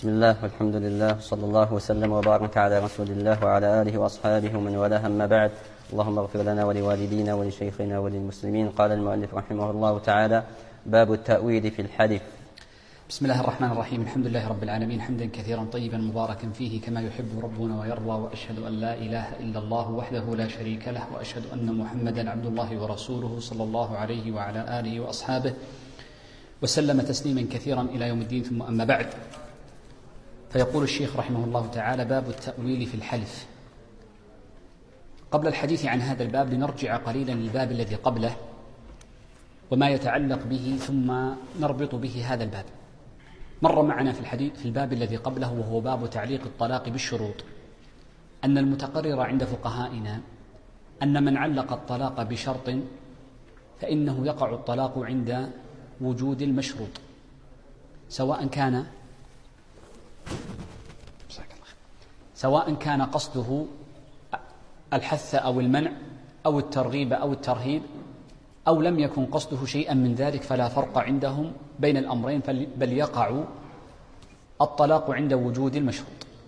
بسم الله والحمد لله صلى الله وسلم وبارك على رسول الله وعلى آله وأصحابه ومن والاه، أما بعد. اللهم اغفر لنا ولوالدينا ولشيخنا وللمسلمين. قال المؤلف رحمه الله تعالى: باب التأويل في الحديث. بسم الله الرحمن الرحيم. الحمد لله رب العالمين، حمدا كثيرا طيبا مباركا فيه كما يحب ربنا ويرضى، وأشهد أن لا إله إلا الله وحده لا شريك له، وأشهد أن محمدا عبد الله ورسوله صلى الله عليه وعلى آله وأصحابه وسلم تسليما كثيرا إلى يوم الدين. ثم أما بعد، فيقول الشيخ رحمه الله تعالى: باب التأويل في الحلف. قبل الحديث عن هذا الباب لنرجع قليلا للباب الذي قبله وما يتعلق به، ثم نربط به هذا الباب. مر معنا في الحديث في الباب الذي قبله، وهو باب تعليق الطلاق بالشروط، أن المتقرر عند فقهائنا أن من علق الطلاق بشرط فإنه يقع الطلاق عند وجود المشروط، سواء كان قصده الحث أو المنع أو الترغيب أو الترهيب، أو لم يكن قصده شيئا من ذلك، فلا فرق عندهم بين الأمرين، بل يقع الطلاق عند وجود المشروط.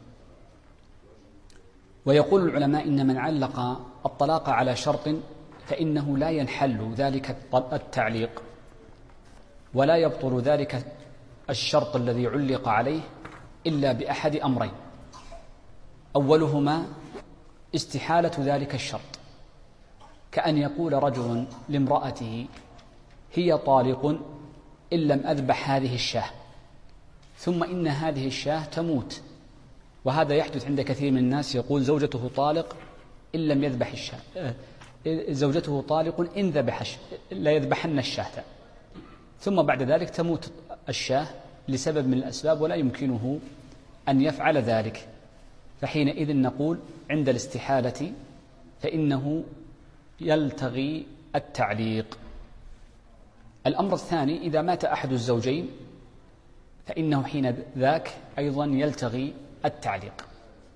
ويقول العلماء إن من علق الطلاق على شرط فإنه لا ينحل ذلك التعليق ولا يبطل ذلك الشرط الذي علق عليه إلا بأحد أمرين: أولهما استحالة ذلك الشرط، كأن يقول رجل لامرأته: هي طالق إن لم أذبح هذه الشاة، ثم إن هذه الشاة تموت. وهذا يحدث عند كثير من الناس، يقول زوجته طالق إن لم يذبح الشاة، زوجته طالق إن لا يذبحن الشاة، ثم بعد ذلك تموت الشاة لسبب من الأسباب ولا يمكنه أن يفعل ذلك، فحينئذ نقول عند الاستحالة فإنه يلتغي التعليق. الأمر الثاني: إذا مات أحد الزوجين فإنه حين ذاك أيضا يلتغي التعليق.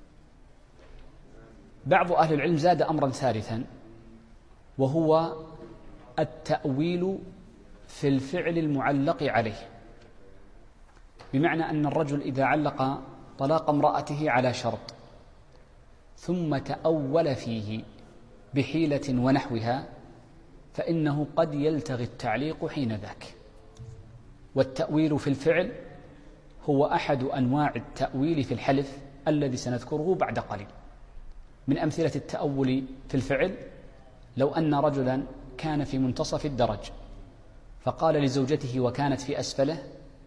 بعض أهل العلم زاد أمرا ثالثا، وهو التأويل في الفعل المعلق عليه، بمعنى أن الرجل إذا علق طلاق امرأته على شرط ثم تأول فيه بحيلة ونحوها فإنه قد يلتغي التعليق حين ذاك. والتأويل في الفعل هو أحد أنواع التأويل في الحلف الذي سنذكره بعد قليل. من أمثلة التأول في الفعل: لو أن رجلا كان في منتصف الدرج فقال لزوجته وكانت في أسفله: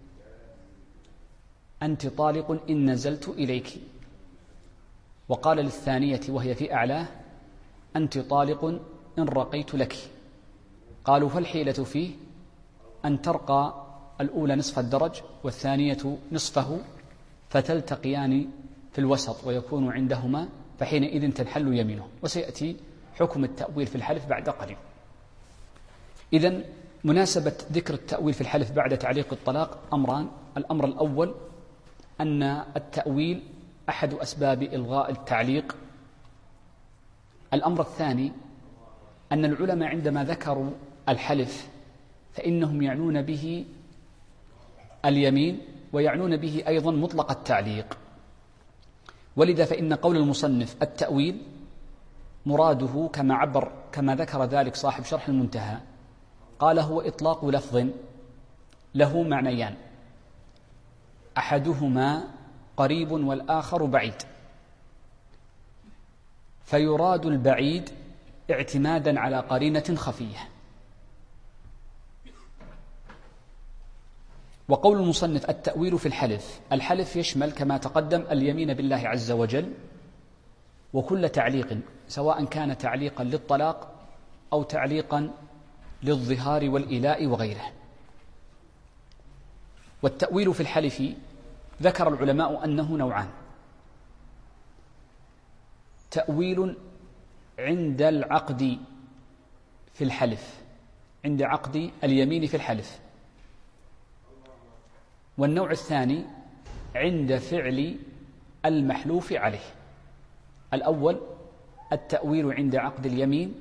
أنت طالق إن نزلت إليك، وقال للثانية وهي في أعلاه: أنت طالق إن رقيت لك. قالوا: فالحيلة فيه أن ترقى الأولى نصف الدرج والثانية نصفه، فتلتقيان في الوسط ويكون عندهما، فحينئذ تنحل يمينه. وسيأتي حكم التأويل في الحلف بعد قليل. إذن مناسبة ذكر التأويل في الحلف بعد تعليق الطلاق أمران: الأمر الأول أن التأويل أحد أسباب إلغاء التعليق. الأمر الثاني أن العلماء عندما ذكروا الحلف فإنهم يعنون به اليمين ويعنون به أيضا مطلق التعليق، ولذا فإن قول المصنف التأويل مراده كما ذكر ذلك صاحب شرح المنتهى، قال: هو إطلاق لفظ له معنيان، أحدهما قريب والآخر بعيد، فيراد البعيد اعتمادا على قرينة خفية. وقول المصنف التأويل في الحلف يشمل كما تقدم اليمين بالله عز وجل، وكل تعليق سواء كان تعليقا للطلاق أو تعليقا للظهار والإلاء وغيره. والتأويل في الحلف ذكر العلماء أنه نوعان: تأويل عند العقد في الحلف، عند عقد اليمين في الحلف، والنوع الثاني عند فعل المحلوف عليه. الأول التأويل عند عقد اليمين،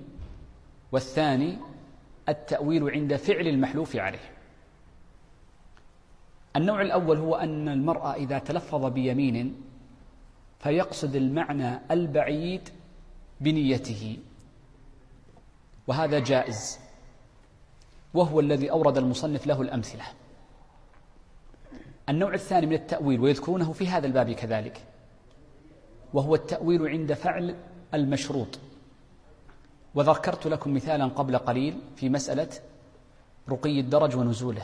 والثاني التأويل عند فعل المحلوف عليه. النوع الأول هو أن المرأة إذا تلفظ بيمين فيقصد المعنى البعيد بنيته، وهذا جائز، وهو الذي أورد المصنف له الأمثلة. النوع الثاني من التأويل ويذكرونه في هذا الباب كذلك، وهو التأويل عند فعل المشروط، وذكرت لكم مثالا قبل قليل في مسألة رقي الدرج ونزوله.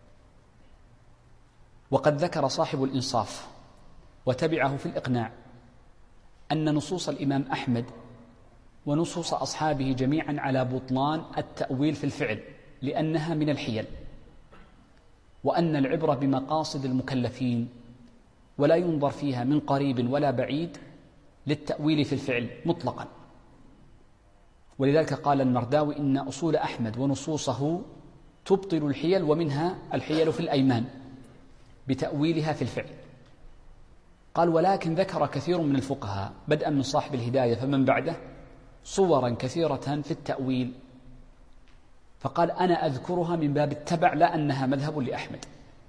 وقد ذكر صاحب الإنصاف وتبعه في الإقناع أن نصوص الإمام أحمد ونصوص أصحابه جميعا على بطلان التأويل في الفعل، لأنها من الحيل، وأن العبرة بمقاصد المكلفين ولا ينظر فيها من قريب ولا بعيد للتأويل في الفعل مطلقا. ولذلك قال المرداوي إن أصول أحمد ونصوصه تبطل الحيل، ومنها الحيل في الأيمان بتأويلها في الفعل. قال ولكن ذكر كثير من الفقهاء بدءا من صاحب الهداية فمن بعده صورا كثيرة في التأويل، فقال أنا أذكرها من باب التبع لا أنها مذهب لأحمد.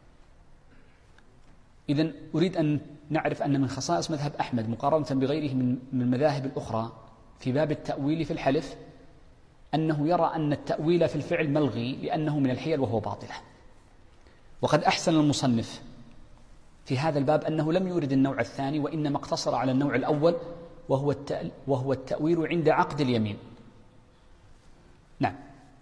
إذن أريد أن نعرف أن من خصائص مذهب أحمد مقارنة بغيره من المذاهب الأخرى في باب التأويل في الحلف أنه يرى أن التأويل في الفعل ملغي لأنه من الحيل وهو باطلة. وقد أحسن المصنف في هذا الباب أنه لم يورد النوع الثاني، وإنما اقتصر على النوع الأول وهو التأويل عند عقد اليمين. نعم.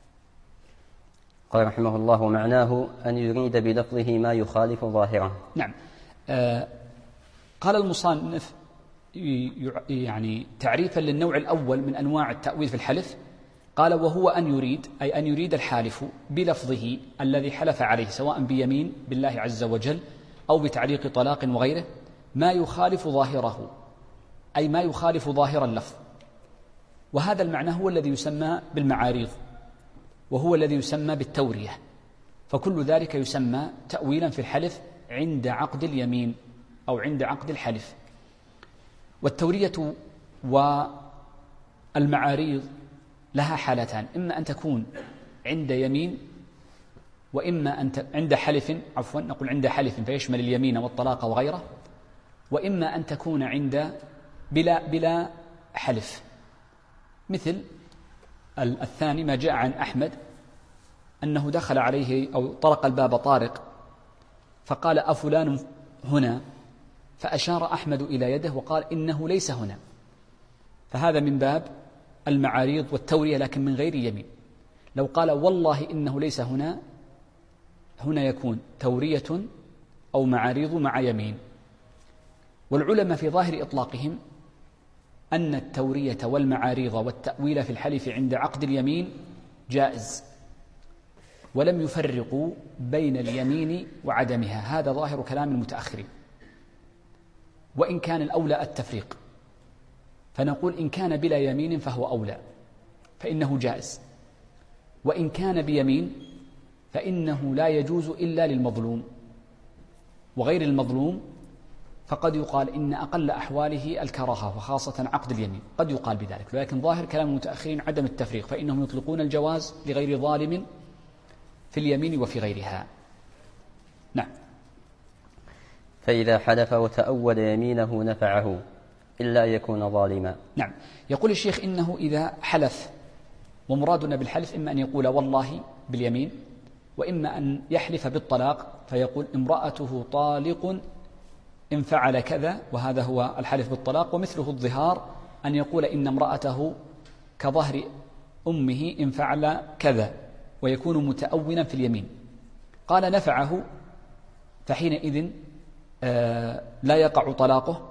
قال رحمه الله معناه أن يريد بلفظه ما يخالف ظاهره. نعم. قال المصنف يعني تعريفا للنوع الأول من أنواع التأويل في الحلف، قال وهو أن يريد، أي أن يريد الحالف بلفظه الذي حلف عليه سواء بيمين بالله عز وجل أو بتعليق طلاق وغيره ما يخالف ظاهره، أي ما يخالف ظاهر اللفظ. وهذا المعنى هو الذي يسمى بالمعاريض، وهو الذي يسمى بالتورية، فكل ذلك يسمى تأويلا في الحلف عند عقد اليمين أو عند عقد الحلف. والتورية والمعاريض لها حالتان، إما أن تكون عند يمين، وإما أن عند حلف، عفوا نقول عند حلف فيشمل اليمين والطلاق وغيره، وإما أن تكون عند بلا حلف، مثل الثاني ما جاء عن أحمد أنه دخل عليه أو طرق الباب طارق فقال أفلان هنا، فأشار أحمد إلى يده وقال إنه ليس هنا، فهذا من باب المعاريض والتورية لكن من غير يمين. لو قال والله إنه ليس هنا، هنا يكون تورية أو معاريض مع يمين. والعلماء في ظاهر إطلاقهم أن التورية والمعاريض والتأويل في الحلف عند عقد اليمين جائز، ولم يفرقوا بين اليمين وعدمها، هذا ظاهر كلام المتأخرين. وإن كان الأولى التفريق، فنقول إن كان بلا يمين فهو أولى فإنه جائز، وإن كان بيمين فإنه لا يجوز إلا للمظلوم، وغير المظلوم فقد يقال إن أقل أحواله الكراهة، وخاصة عقد اليمين قد يقال بذلك. لكن ظاهر كلام المتأخرين عدم التفريق، فإنهم يطلقون الجواز لغير ظالم في اليمين وفي غيرها. نعم. فإذا حلف وتأول يمينه نفعه إلا أن يكون ظالما. نعم. يقول الشيخ إنه إذا حلف، ومرادنا بالحلف إما أن يقول والله باليمين، وإما أن يحلف بالطلاق فيقول امرأته طالق إن فعل كذا، وهذا هو الحلف بالطلاق. ومثله الظهار أن يقول إن امرأته كظهر أمه إن فعل كذا، ويكون متأولا في اليمين. قال نفعه، فحينئذ لا يقع طلاقه،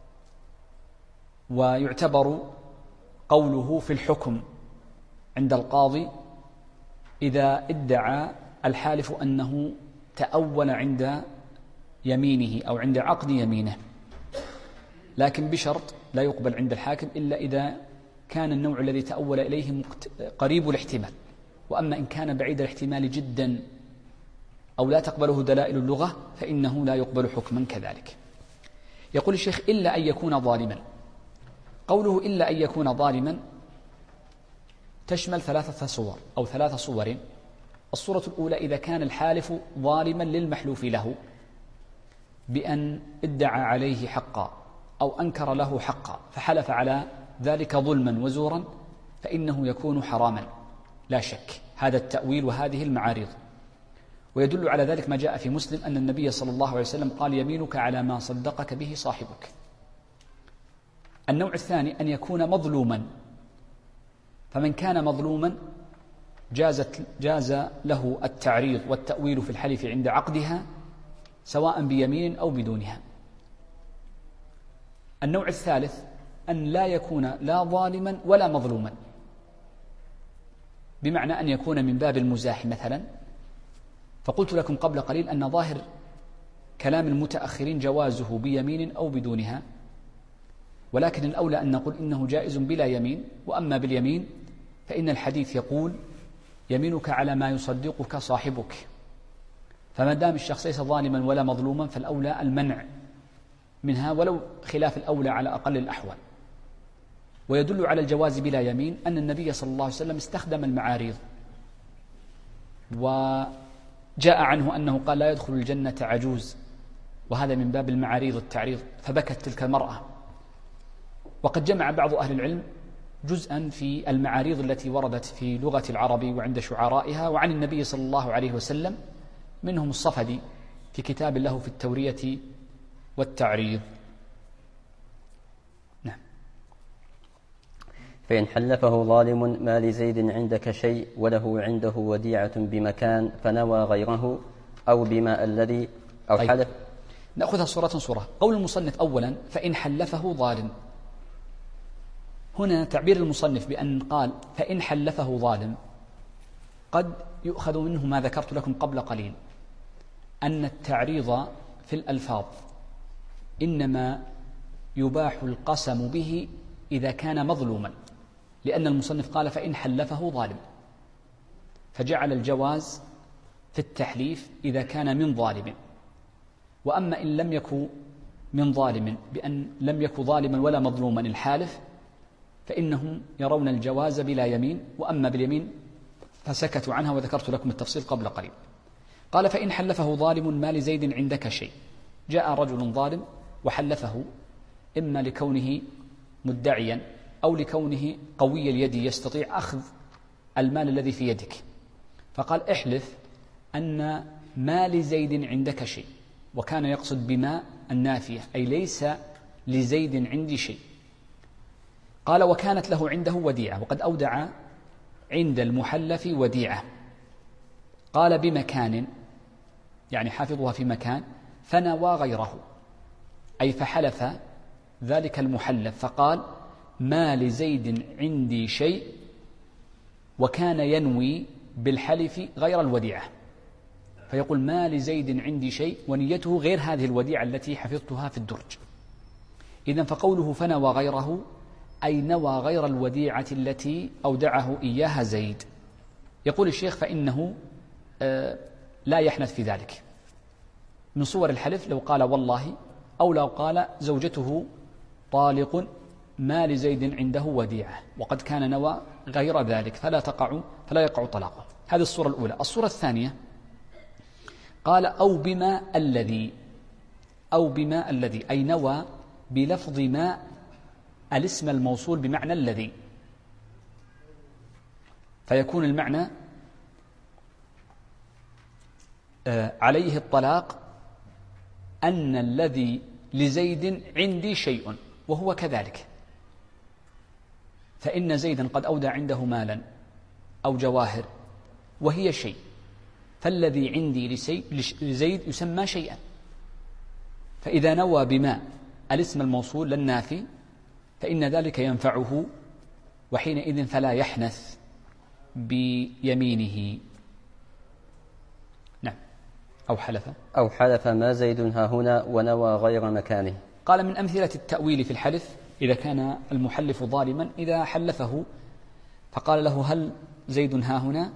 ويعتبر قوله في الحكم عند القاضي إذا ادعى الحالف أنه تأول عند يمينه أو عند عقد يمينه، لكن بشرط لا يقبل عند الحاكم إلا إذا كان النوع الذي تأول إليه قريب الاحتمال. وأما إن كان بعيد الاحتمال جدا أو لا تقبله دلائل اللغة فإنه لا يقبل حكما كذلك. يقول الشيخ إلا أن يكون ظالما. قوله إلا أن يكون ظالما تشمل ثلاث صور. الصورة الأولى إذا كان الحالف ظالما للمحلوف له بأن ادعى عليه حقا أو أنكر له حقا فحلف على ذلك ظلما وزورا فإنه يكون حراما لا شك، هذا التأويل وهذه المعارض. ويدل على ذلك ما جاء في مسلم أن النبي صلى الله عليه وسلم قال يمينك على ما صدقك به صاحبك. النوع الثاني أن يكون مظلوما، فمن كان مظلوما جاز له التعريض والتأويل في الحلف عند عقدها سواء بيمين أو بدونها. النوع الثالث أن لا يكون لا ظالما ولا مظلوما، بمعنى أن يكون من باب المزاح مثلا. فقلت لكم قبل قليل أن ظاهر كلام المتأخرين جوازه بيمين أو بدونها، ولكن الأولى أن نقول إنه جائز بلا يمين، وأما باليمين فإن الحديث يقول يمينك على ما يصدقك صاحبك، فما دام الشخص ليس ظالما ولا مظلوما فالأولى المنع منها ولو خلاف الأولى على أقل الأحوال. ويدل على الجواز بلا يمين أن النبي صلى الله عليه وسلم استخدم المعاريض، وجاء عنه أنه قال لا يدخل الجنة عجوز، وهذا من باب المعاريض التعريض، فبكت تلك المرأة. وقد جمع بعض أهل العلم جزءا في المعاريض التي وردت في لغة العرب وعند شعرائها وعن النبي صلى الله عليه وسلم، منهم الصفدي في كتاب له في التورية والتعريض. نعم. فإن حلفه ظالم ما لزيد عندك شيء وله عنده وديعة بمكان فنوى غيره أو بما الذي أو طيب. حلف. نأخذها صورة. قول المصنف أولا فإن حلفه ظالم، هنا تعبير المصنف بأن قال فإن حلفه ظالم قد يؤخذ منه ما ذكرت لكم قبل قليل، أن التعريض في الألفاظ إنما يباح القسم به إذا كان مظلوما، لأن المصنف قال فإن حلفه ظالم، فجعل الجواز في التحليف إذا كان من ظالم. وأما إن لم يكن من ظالم بأن لم يكن ظالما ولا مظلوما الحالف فإنهم يرون الجواز بلا يمين، وأما باليمين فسكتوا عنها وذكرت لكم التفصيل قبل قليل. قال فإن حلفه ظالم ما لزيد عندك شيء، جاء رجل ظالم وحلفه إما لكونه مدعيا أو لكونه قوي اليد يستطيع أخذ المال الذي في يدك، فقال احلف أن ما لزيد عندك شيء، وكان يقصد بما النافية أي ليس لزيد عندي شيء. قال وكانت له عنده وديعة، وقد أودع عند المحلف وديعة. قال بمكان يعني حافظها في مكان، فنوى غيره أي فحلف ذلك المحلف فقال ما لزيد عندي شيء، وكان ينوي بالحلف غير الوديعة، فيقول ما لزيد عندي شيء ونيته غير هذه الوديعة التي حفظتها في الدرج. إذن فقوله فنوى غيره أي نوى غير الوديعة التي أودعه إياها زيد. يقول الشيخ فإنه لا يحنث في ذلك. من صور الحلف لو قال والله، أو لو قال زوجته طالق ما لزيد عنده وديعة وقد كان نوى غير ذلك فلا يقع طلاقه. هذه الصورة الأولى. الصورة الثانية قال أو بما الذي أي نوى بلفظ ما الاسم الموصول بمعنى الذي، فيكون المعنى عليه الطلاق أن الذي لزيد عندي شيء وهو كذلك، فإن زيدا قد أودع عنده مالا أو جواهر وهي شيء، فالذي عندي لزيد يسمى شيئا. فإذا نوى بما الاسم الموصول للنافي فإن ذلك ينفعه، وحينئذ فلا يحنث بيمينه. نعم. أو حلف ما زيد ها هنا ونوى غير مكانه. قال من أمثلة التأويل في الحلف إذا كان المحلف ظالما، إذا حلفه فقال له هل زيد ها هنا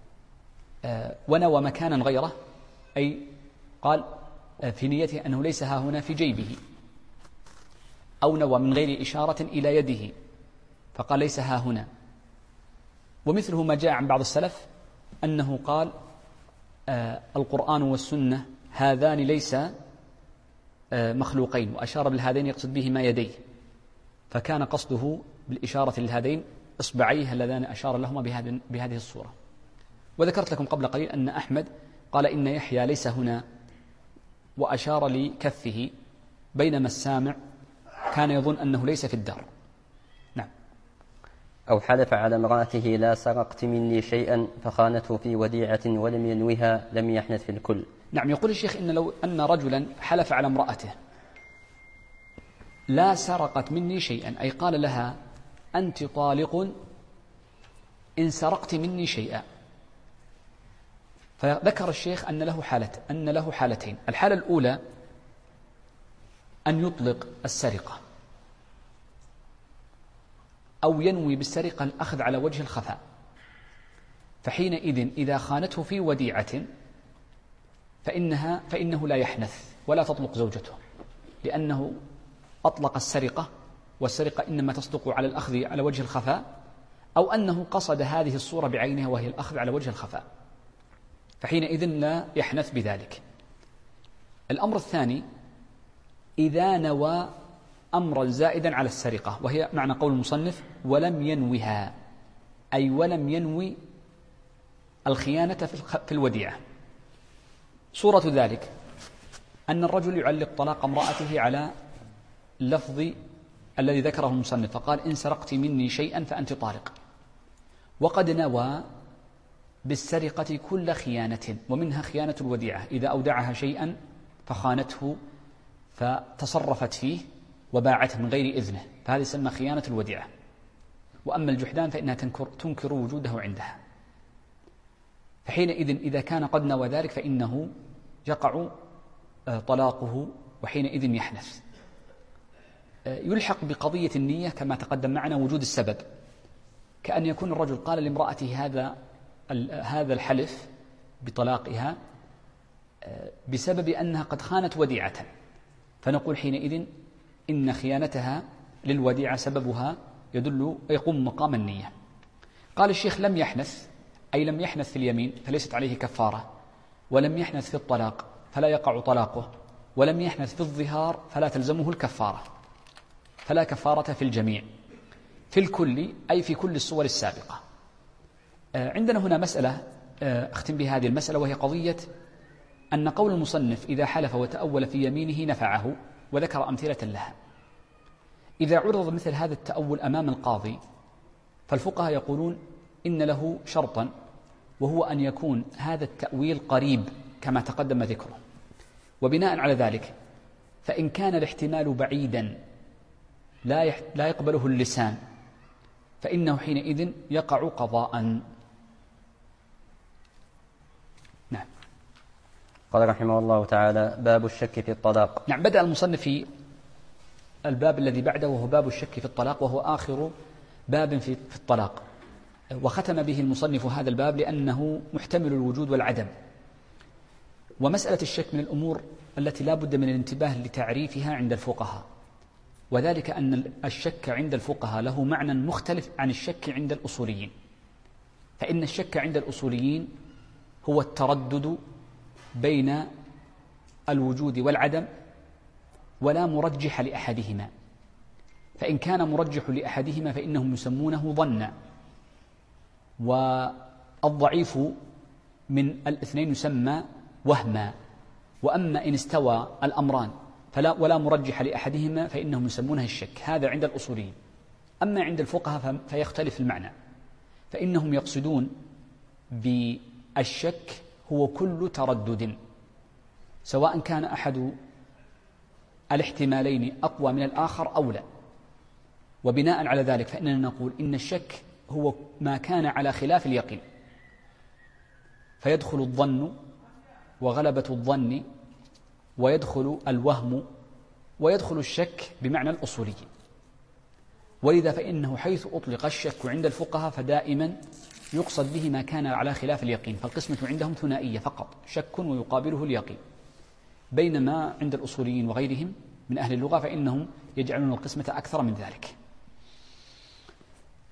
ونوى مكانا غيره، أي قال في نيته أنه ليس ها هنا في جيبه، أو نوى من غير إشارة إلى يده فقال ليس ها هنا. ومثله ما جاء عن بعض السلف أنه قال القرآن والسنة هذان ليس مخلوقين، وأشار بالهذين يقصد بهما يديه، فكان قصده بالإشارة للهذين إصبعيه اللذان أشار لهما بهذه الصورة. وذكرت لكم قبل قليل أن أحمد قال إن يحيى ليس هنا، وأشار لكفه، بينما السامع كان يظن أنه ليس في الدار. نعم. أو حلف على امرأته لا سرقت مني شيئا فخانته في وديعة ولم ينوها لم يحنث في الكل. نعم. يقول الشيخ إن لو أن رجلا حلف على امرأته لا سرقت مني شيئا، أي قال لها أنت طالق إن سرقت مني شيئا، فذكر الشيخ أن له حالتين. الحالة الأولى أن يطلق السرقة أو ينوي بالسرقة الأخذ على وجه الخفاء، فحينئذ إذا خانته في وديعة فإنه لا يحنث ولا تطلق زوجته، لأنه أطلق السرقة، والسرقة إنما تصدق على الأخذ على وجه الخفاء، أو أنه قصد هذه الصورة بعينها وهي الأخذ على وجه الخفاء، فحينئذ لا يحنث بذلك. الأمر الثاني إذا نوى أمرا زائدا على السرقة، وهي معنى قول المصنف ولم ينوها، أي ولم ينوي الخيانة في الوديعة. صورة ذلك أن الرجل يعلق طلاق امرأته على اللفظ الذي ذكره المصنف، فقال إن سرقت مني شيئا فأنت طالق، وقد نوى بالسرقة كل خيانة، ومنها خيانة الوديعة، إذا أودعها شيئا فخانته فتصرفت فيه وباعته من غير إذنه، فهذا يسمى خيانة الوديعة. وأما الجحدان فإنها تنكر وجوده عندها، فحينئذ إذا كان قد نوى ذلك فإنه يقع طلاقه، وحينئذ يحنث. يلحق بقضية النية كما تقدم معنا وجود السبب، كأن يكون الرجل قال لامرأته هذا الحلف بطلاقها بسبب أنها قد خانت وديعة، فنقول حينئذ إن خيانتها للوديعة سببها يقوم مقام النية. قال الشيخ لم يحنث، أي لم يحنث في اليمين فليست عليه كفارة، ولم يحنث في الطلاق فلا يقع طلاقه، ولم يحنث في الظهار فلا تلزمه الكفارة، فلا كفارة في الجميع، في الكل أي في كل الصور السابقة. عندنا هنا مسألة أختم بهذه المسألة، وهي قضية أن قول المصنف إذا حلف وتأول في يمينه نفعه، وذكر أمثلة لها. إذا عرض مثل هذا التأول أمام القاضي فالفقهاء يقولون إن له شرطا، وهو أن يكون هذا التأويل قريب كما تقدم ذكره، وبناء على ذلك فإن كان الاحتمال بعيدا لا يقبله اللسان فإنه حينئذ يقع قضاء. نعم. قال رحمه الله تعالى باب الشك في الطلاق. نعم. بدأ المصنف في الباب الذي بعده وهو باب الشك في الطلاق، وهو آخر باب في الطلاق، وختم به المصنف هذا الباب لأنه محتمل الوجود والعدم. ومسألة الشك من الأمور التي لا بد من الانتباه لتعريفها عند الفقهاء، وذلك أن الشك عند الفقهاء له معنى مختلف عن الشك عند الأصوليين. فإن الشك عند الأصوليين هو التردد بين الوجود والعدم، ولا مرجح لأحدهما، فإن كان مرجح لأحدهما فإنهم يسمونه ظنا، والضعيف من الاثنين يسمى وهما. وأما إن استوى الأمران ولا مرجح لأحدهما فإنهم يسمونه الشك. هذا عند الأصوليين. أما عند الفقهاء فيختلف المعنى، فإنهم يقصدون بالشك هو كل تردد، سواء كان أحد الاحتمالين أقوى من الآخر أو لا. وبناء على ذلك فإننا نقول إن الشك هو ما كان على خلاف اليقين، فيدخل الظن وغلبة الظن، ويدخل الوهم، ويدخل الشك بمعنى الأصولي. ولذا فإنه حيث أطلق الشك عند الفقهاء فدائما يقصد به ما كان على خلاف اليقين، فالقسمة عندهم ثنائية فقط، شك ويقابله اليقين. بينما عند الأصوليين وغيرهم من أهل اللغة فإنهم يجعلون القسمة أكثر من ذلك.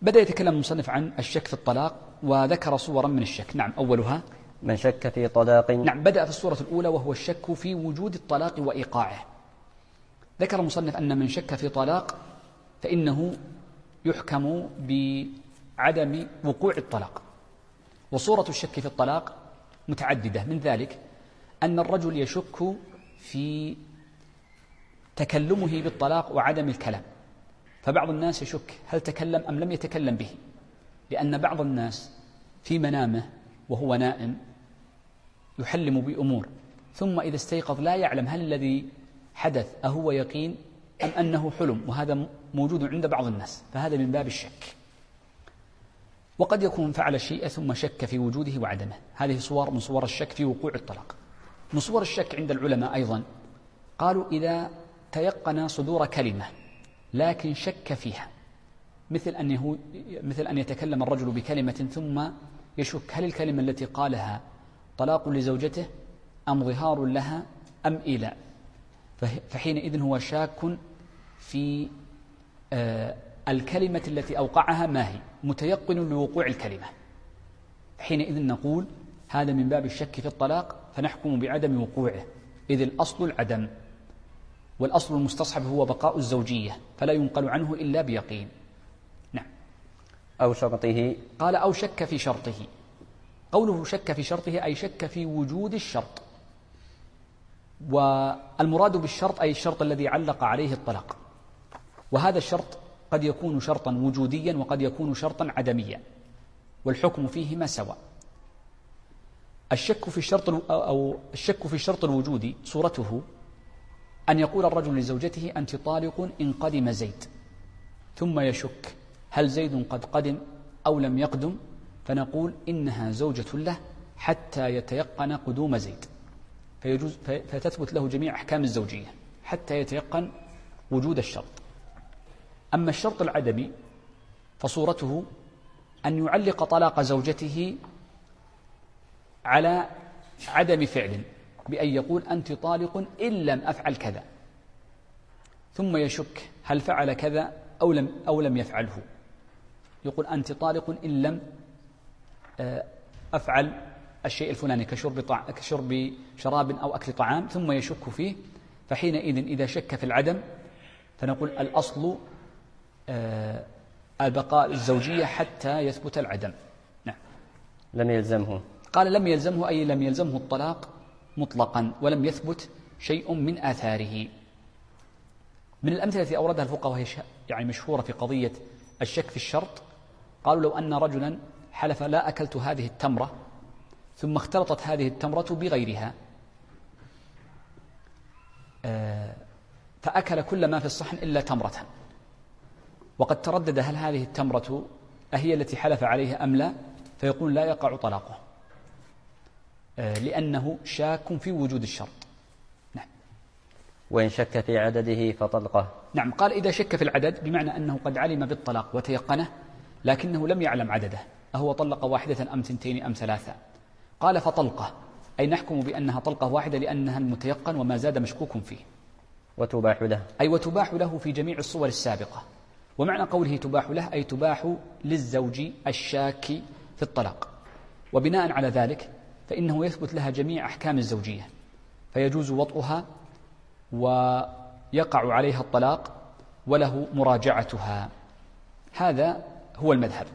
بدأ يتكلم المصنف عن الشك في الطلاق وذكر صورا من الشك. نعم، أولها من شك في طلاق. نعم، بدأ في الصورة الأولى وهو الشك في وجود الطلاق وإيقاعه. ذكر المصنف أن من شك في طلاق فإنه يحكم بعدم وقوع الطلاق. وصورة الشك في الطلاق متعددة، من ذلك أن الرجل يشك في تكلمه بالطلاق وعدم الكلام، فبعض الناس يشك هل تكلم أم لم يتكلم به، لأن بعض الناس في منامه وهو نائم يحلم بأمور، ثم إذا استيقظ لا يعلم هل الذي حدث أهو يقين أم أنه حلم، وهذا موجود عند بعض الناس، فهذا من باب الشك. وقد يكون فعل شيء ثم شك في وجوده وعدمه، هذه صور من صور الشك في وقوع الطلاق. من صور الشك عند العلماء أيضا قالوا إذا تيقن صدور كلمة لكن شك فيها، مثل أن يتكلم الرجل بكلمة ثم يشك هل الكلمة التي قالها طلاق لزوجته أم ظهار لها أم إيلاء، فحينئذ هو شاك في الكلمة التي أوقعها ما هي، متيقن لوقوع الكلمة، حينئذ نقول هذا من باب الشك في الطلاق، فنحكم بعدم وقوعه، إذ الأصل العدم، والأصل المستصحب هو بقاء الزوجية، فلا ينقل عنه إلا بيقين. نعم. أو شرطه. قال أو شك في شرطه. قوله شك في شرطه أي شك في وجود الشرط، والمراد بالشرط أي الشرط الذي علق عليه الطلاق، وهذا الشرط قد يكون شرطا وجوديا وقد يكون شرطا عدميا، والحكم فيهما سواء. الشك في الشرط الوجودي صورته أن يقول الرجل لزوجته أنت طالق إن قدم زيد، ثم يشك هل زيد قد قدم أو لم يقدم، فنقول إنها زوجة له حتى يتيقن قدوم زيد، فتثبت له جميع أحكام الزوجية حتى يتيقن وجود الشرط. أما الشرط العدمي فصورته أن يعلق طلاق زوجته على عدم فعل، بأن يقول أنت طالق إن لم أفعل كذا، ثم يشك هل فعل كذا أو لم يفعله، يقول أنت طالق إن لم أفعل الشيء الفلاني كشرب شراب أو أكل طعام، ثم يشك فيه، فحينئذ إذا شك في العدم فنقول الأصل البقاء الزوجية حتى يثبت العدم. نعم. لم يلزمه. قال لم يلزمه أي لم يلزمه الطلاق مطلقا، ولم يثبت شيء من آثاره. من الأمثلة التي أوردها الفقهاء وهي يعني مشهورة في قضية الشك في الشرط، قالوا لو أن رجلا حلف لا أكلت هذه التمرة ثم اختلطت هذه التمرة بغيرها فأكل كل ما في الصحن إلا تمرة، وقد تردد هل هذه التمرة أهي التي حلف عليها أم لا، فيقول لا يقع طلاقه لأنه شاك في وجود الشرط. نعم. وإن شك في عدده فطلقه. نعم. قال إذا شك في العدد بمعنى أنه قد علم بالطلاق وتيقنه لكنه لم يعلم عدده، أهو طلق واحدة أم 2 أم 3، قال فطلقه، أي نحكم بأنها طلقة واحدة لأنها المتيقن وما زاد مشكوك فيه. وتباح له. أي وتباح له في جميع الصور السابقة. ومعنى قوله تباح له أي تباح للزوج الشاك في الطلاق، وبناء على ذلك فإنه يثبت لها جميع أحكام الزوجية، فيجوز وطئها ويقع عليها الطلاق وله مراجعتها. هذا هو المذهب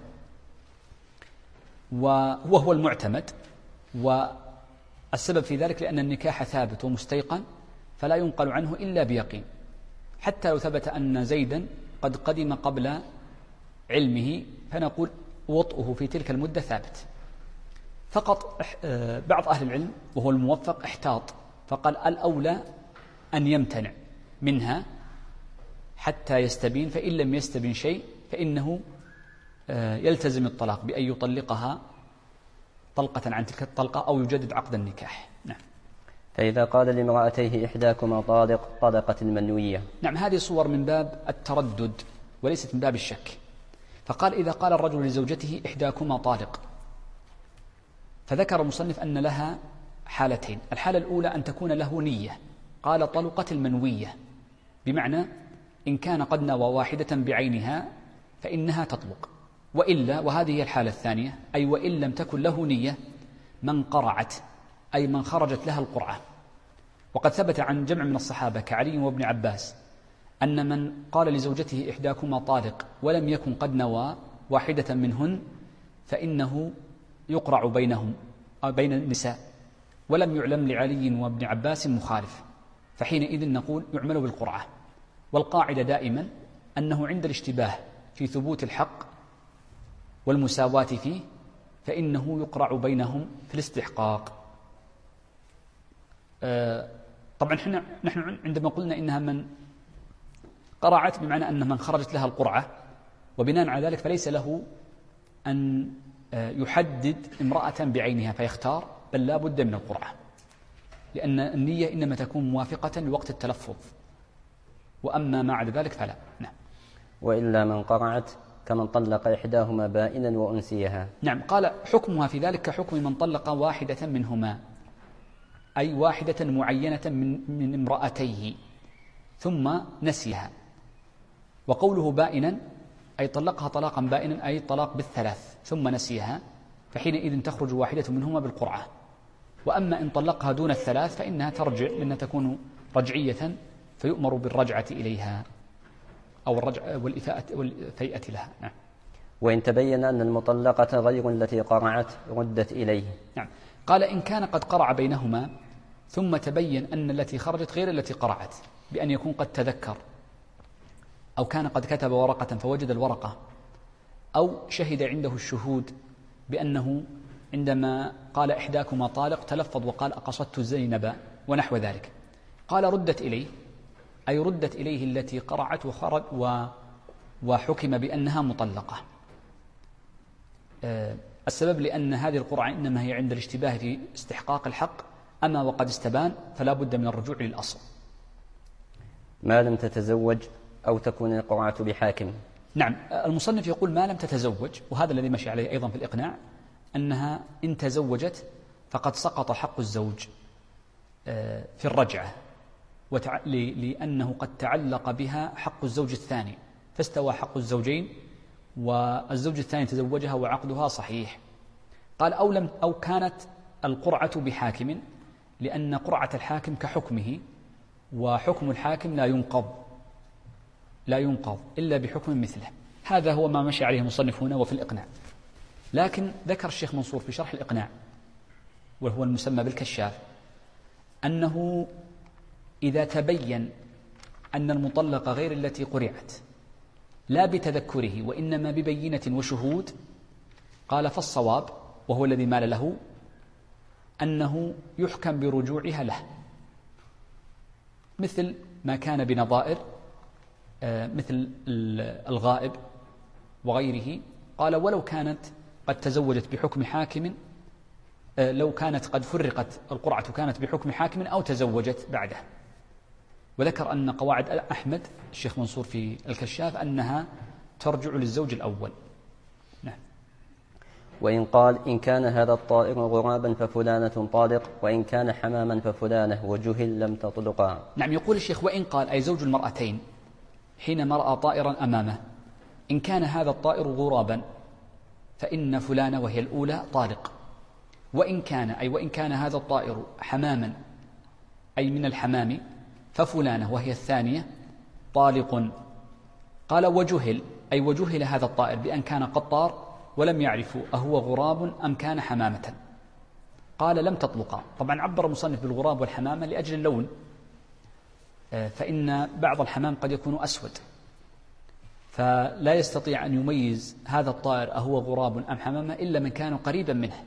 وهو المعتمد، والسبب في ذلك لأن النكاح ثابت ومستيقن فلا ينقل عنه إلا بيقين، حتى لو ثبت أن زيدا قد قدم قبل علمه فنقول وطئه في تلك المدة ثابت. فقط بعض أهل العلم وهو الموفق احتاط فقال الأولى أن يمتنع منها حتى يستبين، فإن لم يستبين شيء فإنه يلتزم الطلاق بأن يطلقها طلقة عن تلك الطلقة أو يجدد عقد النكاح. نعم. فإذا قال لامرأتيه إحداكما طالق طلقت المنوية. نعم. هذه صور من باب التردد وليست من باب الشك. فقال إذا قال الرجل لزوجته إحداكما طالق، فذكر المصنف أن لها حالتين. الحالة الأولى أن تكون له نية، قال طلقت المنوية، بمعنى إن كان قد نوى واحدة بعينها فإنها تطلق، وإلا، وهذه هي الحالة الثانية، أي وإن لم تكن له نية، من قرعت أي من خرجت لها القرعة. وقد ثبت عن جمع من الصحابة كعلي وابن عباس أن من قال لزوجته إحداكما طالق ولم يكن قد نوى واحدة منهن فإنه يقرع بينهم أو بين النساء، ولم يعلم لعلي وابن عباس مخالف، فحينئذ نقول يعمل بالقرعة. والقاعدة دائما أنه عند الاشتباه في ثبوت الحق والمساواة فيه فإنه يقرع بينهم في الاستحقاق. طبعا نحن عندما قلنا إنها من قرعت بمعنى أن من خرجت لها القرعة، وبناء على ذلك فليس له أن يحدد امرأة بعينها فيختار، بل لا بد من القرعة، لأن النية إنما تكون موافقة لوقت التلفظ، وأما ما عدا ذلك فلا. نعم. وإلا من قرعت كمن طلق إحداهما بائنا وأنسيها. نعم، قال حكمها في ذلك كحكم من طلق واحدة منهما، أي واحدة معينة من امرأتيه ثم نسيها. وقوله بائنا أي طلقها طلاقا بائنا، أي طلاق بالثلاث ثم نسيها، فحينئذ تخرج واحدة منهما بالقرعة. وأما إن طلقها دون الثلاث فإنها ترجع، لأنها تكون رجعية فيؤمر بالرجعة إليها أو الرجعة والفيئة لها. نعم. وإن تبين أن المطلقة غير التي قرعت ردت إليه. نعم. قال إن كان قد قرع بينهما ثم تبين أن التي خرجت غير التي قرعت، بأن يكون قد تذكر، أو كان قد كتب ورقة فوجد الورقة، أو شهد عنده الشهود بأنه عندما قال إحداكما طالق تلفظ وقال أقصدت زينب ونحو ذلك، قال ردت إليه، أي ردت إليه التي قرعت وخرج وحكم بأنها مطلقة. السبب لأن هذه القرعة إنما هي عند الاشتباه في استحقاق الحق، أما وقد استبان فلا بد من الرجوع للأصل. ما لم تتزوج أو تكون القرعة بحاكم. نعم، المصنف يقول ما لم تتزوج، وهذا الذي مشي عليه أيضا في الإقناع، أنها إن تزوجت فقد سقط حق الزوج في الرجعة، لأنه قد تعلق بها حق الزوج الثاني، فاستوى حق الزوجين والزوج الثاني تزوجها وعقدها صحيح. قال أو كانت القرعة بحاكم، لأن قرعة الحاكم كحكمه، وحكم الحاكم لا ينقض إلا بحكم مثله. هذا هو ما مشي عليه المصنف هنا وفي الإقناع. لكن ذكر الشيخ منصور في شرح الإقناع، وهو المسمى بالكشاف، أنه إذا تبين أن المطلقة غير التي قرعت لا بتذكره وإنما ببينة وشهود، قال فالصواب وهو الذي مال له أنه يحكم برجوعها له، مثل ما كان بنظائر مثل الغائب وغيره. قال ولو كانت قد تزوجت بحكم حاكم، لو كانت قد فرقت القرعة كانت بحكم حاكم أو تزوجت بعده. وذكر أن قواعد أحمد الشيخ منصور في الكشاف أنها ترجع للزوج الأول. نعم. وإن قال إن كان هذا الطائر غرابا ففلانة طالق، وإن كان حماما ففلانة، وجهل لم تطلقا. نعم، يقول الشيخ وإن قال أي زوج المرأتين حينما رأى طائرا أمامه إن كان هذا الطائر غرابا فإن فلانة وهي الأولى طالق، وإن كان هذا الطائر حماما أي من الحمام ففلانة وهي الثانية طالق. قال وجهل هذا الطائر بأن كان قد طار ولم يعرفوا أهو غراب أم كان حمامة. قال لم تطلقا. طبعا عبر المصنف بالغراب والحمامة لأجل اللون، فإن بعض الحمام قد يكون أسود، فلا يستطيع أن يميز هذا الطائر أهو غراب أم حمامة إلا من كان قريبا منه،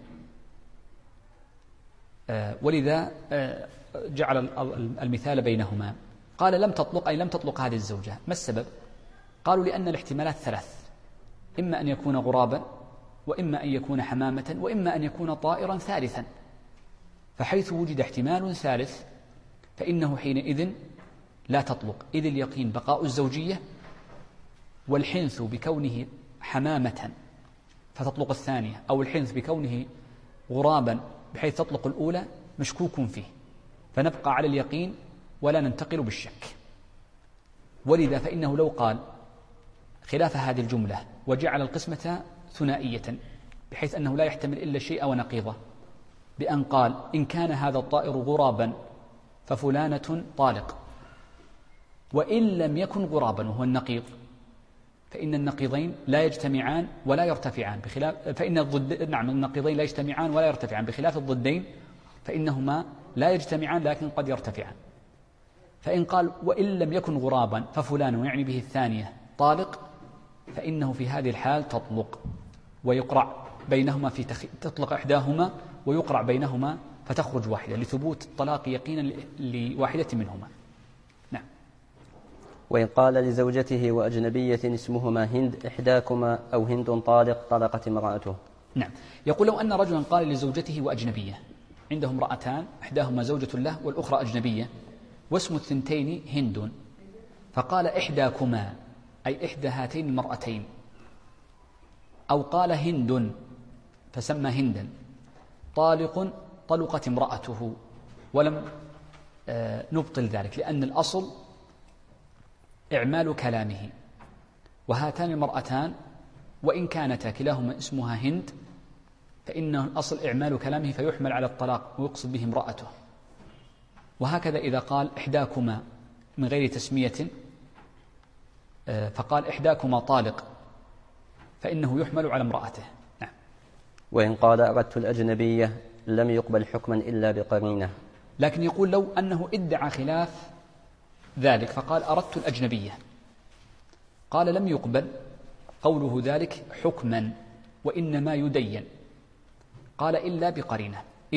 ولذا جعل المثال بينهما. قال لم تطلق أي لم تطلق هذه الزوجة. ما السبب؟ قالوا لأن الاحتمالات ثلاث، إما أن يكون غرابا، وإما أن يكون حمامة، وإما أن يكون طائرا ثالثا. فحيث وجد احتمال ثالث فإنه حينئذ لا تطلق، إذ اليقين بقاء الزوجية، والحنث بكونه حمامة فتطلق الثانية، أو الحنث بكونه غرابا بحيث تطلق الأولى مشكوك فيه، فنبقى على اليقين ولا ننتقل بالشك. ولذا فإنه لو قال خلاف هذه الجملة وجعل القسمة ثنائية بحيث أنه لا يحتمل إلا الشيء ونقيضه، بأن قال إن كان هذا الطائر غرابا ففلانة طالق، وإن لم يكن غرابا وهو النقيض، فإن النقيضين لا يجتمعان ولا يرتفعان بخلاف النقيضين لا يجتمعان ولا يرتفعان بخلاف الضدين فإنهما لا يجتمعان لكن قد يرتفعان. فإن قال وإن لم يكن غرابا ففلان ويعني به الثانية طالق، فإنه في هذه الحال تطلق ويقرع بينهما تطلق إحداهما ويقرع بينهما فتخرج واحدة لثبوت الطلاق يقينا لواحدة منهما. نعم. وإن قال لزوجته وأجنبية اسمهما هند إحداكما أو هند طالق طلقت امرأته. نعم. يقول لو أن رجلا قال لزوجته وأجنبية، عنده امرأتان إحداهما زوجة له والأخرى أجنبية واسم الثنتين هند، فقال إحداكما أي إحدى هاتين المرأتين، أو قال هند فسمى هندا طالق طلقت امرأته، ولم نبطل ذلك لأن الأصل إعمال كلامه، وهاتان المرأتان وإن كانتا كلاهما اسمها هند فإنه الأصل إعمال كلامه فيحمل على الطلاق ويقصد به امرأته. وهكذا إذا قال إحداكما من غير تسمية فقال إحداكما طالق فإنه يحمل على امرأته. نعم. وإن قال أردت الأجنبية لم يقبل حكما إلا بقرينة. لكن يقول لو أنه ادعى خلاف ذلك فقال أردت الأجنبية، قال لم يقبل قوله ذلك حكما وإنما يدين، قال إلا بقرينة.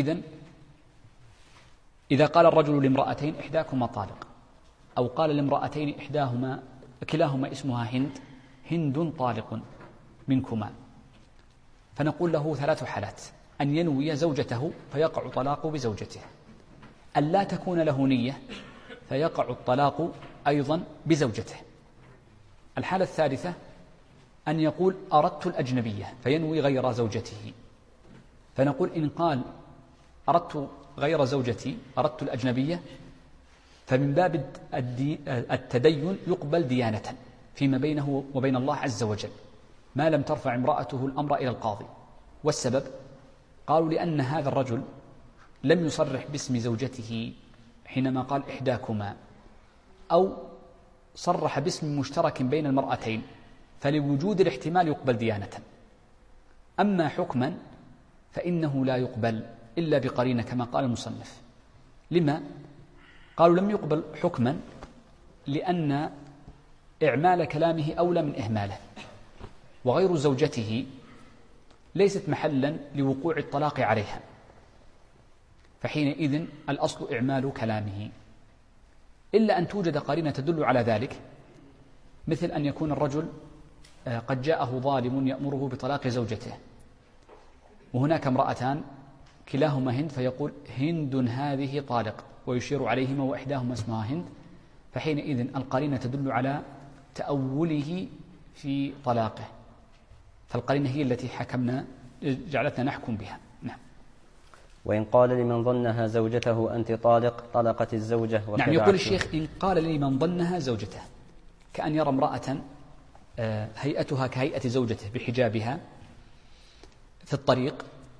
إذا قال الرجل لامرأتين إحداكما طالق، أو قال لامرأتين كلاهما اسمها هند طالق منكما، فنقول له ثلاث حالات: أن ينوي زوجته فيقع طلاق بزوجته، أن لا تكون له نية فيقع الطلاق أيضا بزوجته. الحالة الثالثة أن يقول أردت الأجنبية فينوي غير زوجته، فنقول إن قال أردت غير زوجتي أردت الأجنبية فمن باب التدين يقبل ديانة فيما بينه وبين الله عز وجل ما لم ترفع امرأته الأمر إلى القاضي. والسبب قالوا لأن هذا الرجل لم يصرح باسم زوجته حينما قال إحداكما، أو صرح باسم مشترك بين المرأتين، فلوجود الاحتمال يقبل ديانة. أما حكما فإنه لا يقبل إلا بقرينة كما قال المصنف. لما؟ قالوا لم يقبل حكما لأن إعمال كلامه أولى من إهماله، وغير زوجته ليست محلا لوقوع الطلاق عليها، فحينئذ الأصل إعمال كلامه، إلا أن توجد قرينة تدل على ذلك، مثل أن يكون الرجل قد جاءه ظالم يأمره بطلاق زوجته، وهناك امرأتان كلاهما هند فيقول هند هذه طالق ويشير عليهما وإحداهما اسمها هند، فحينئذ القرينة تدل على تأوله في طلاقه، فالقرينة هي التي جعلتنا نحكم بها. نعم. وإن قال لمن ظنها زوجته أنت طالق طلقت الزوجة. نعم. يقول الشيخ إن قال لمن ظنها زوجته، كأن يرى امرأة هيئتها كهيئة زوجته بحجابها في الطريق،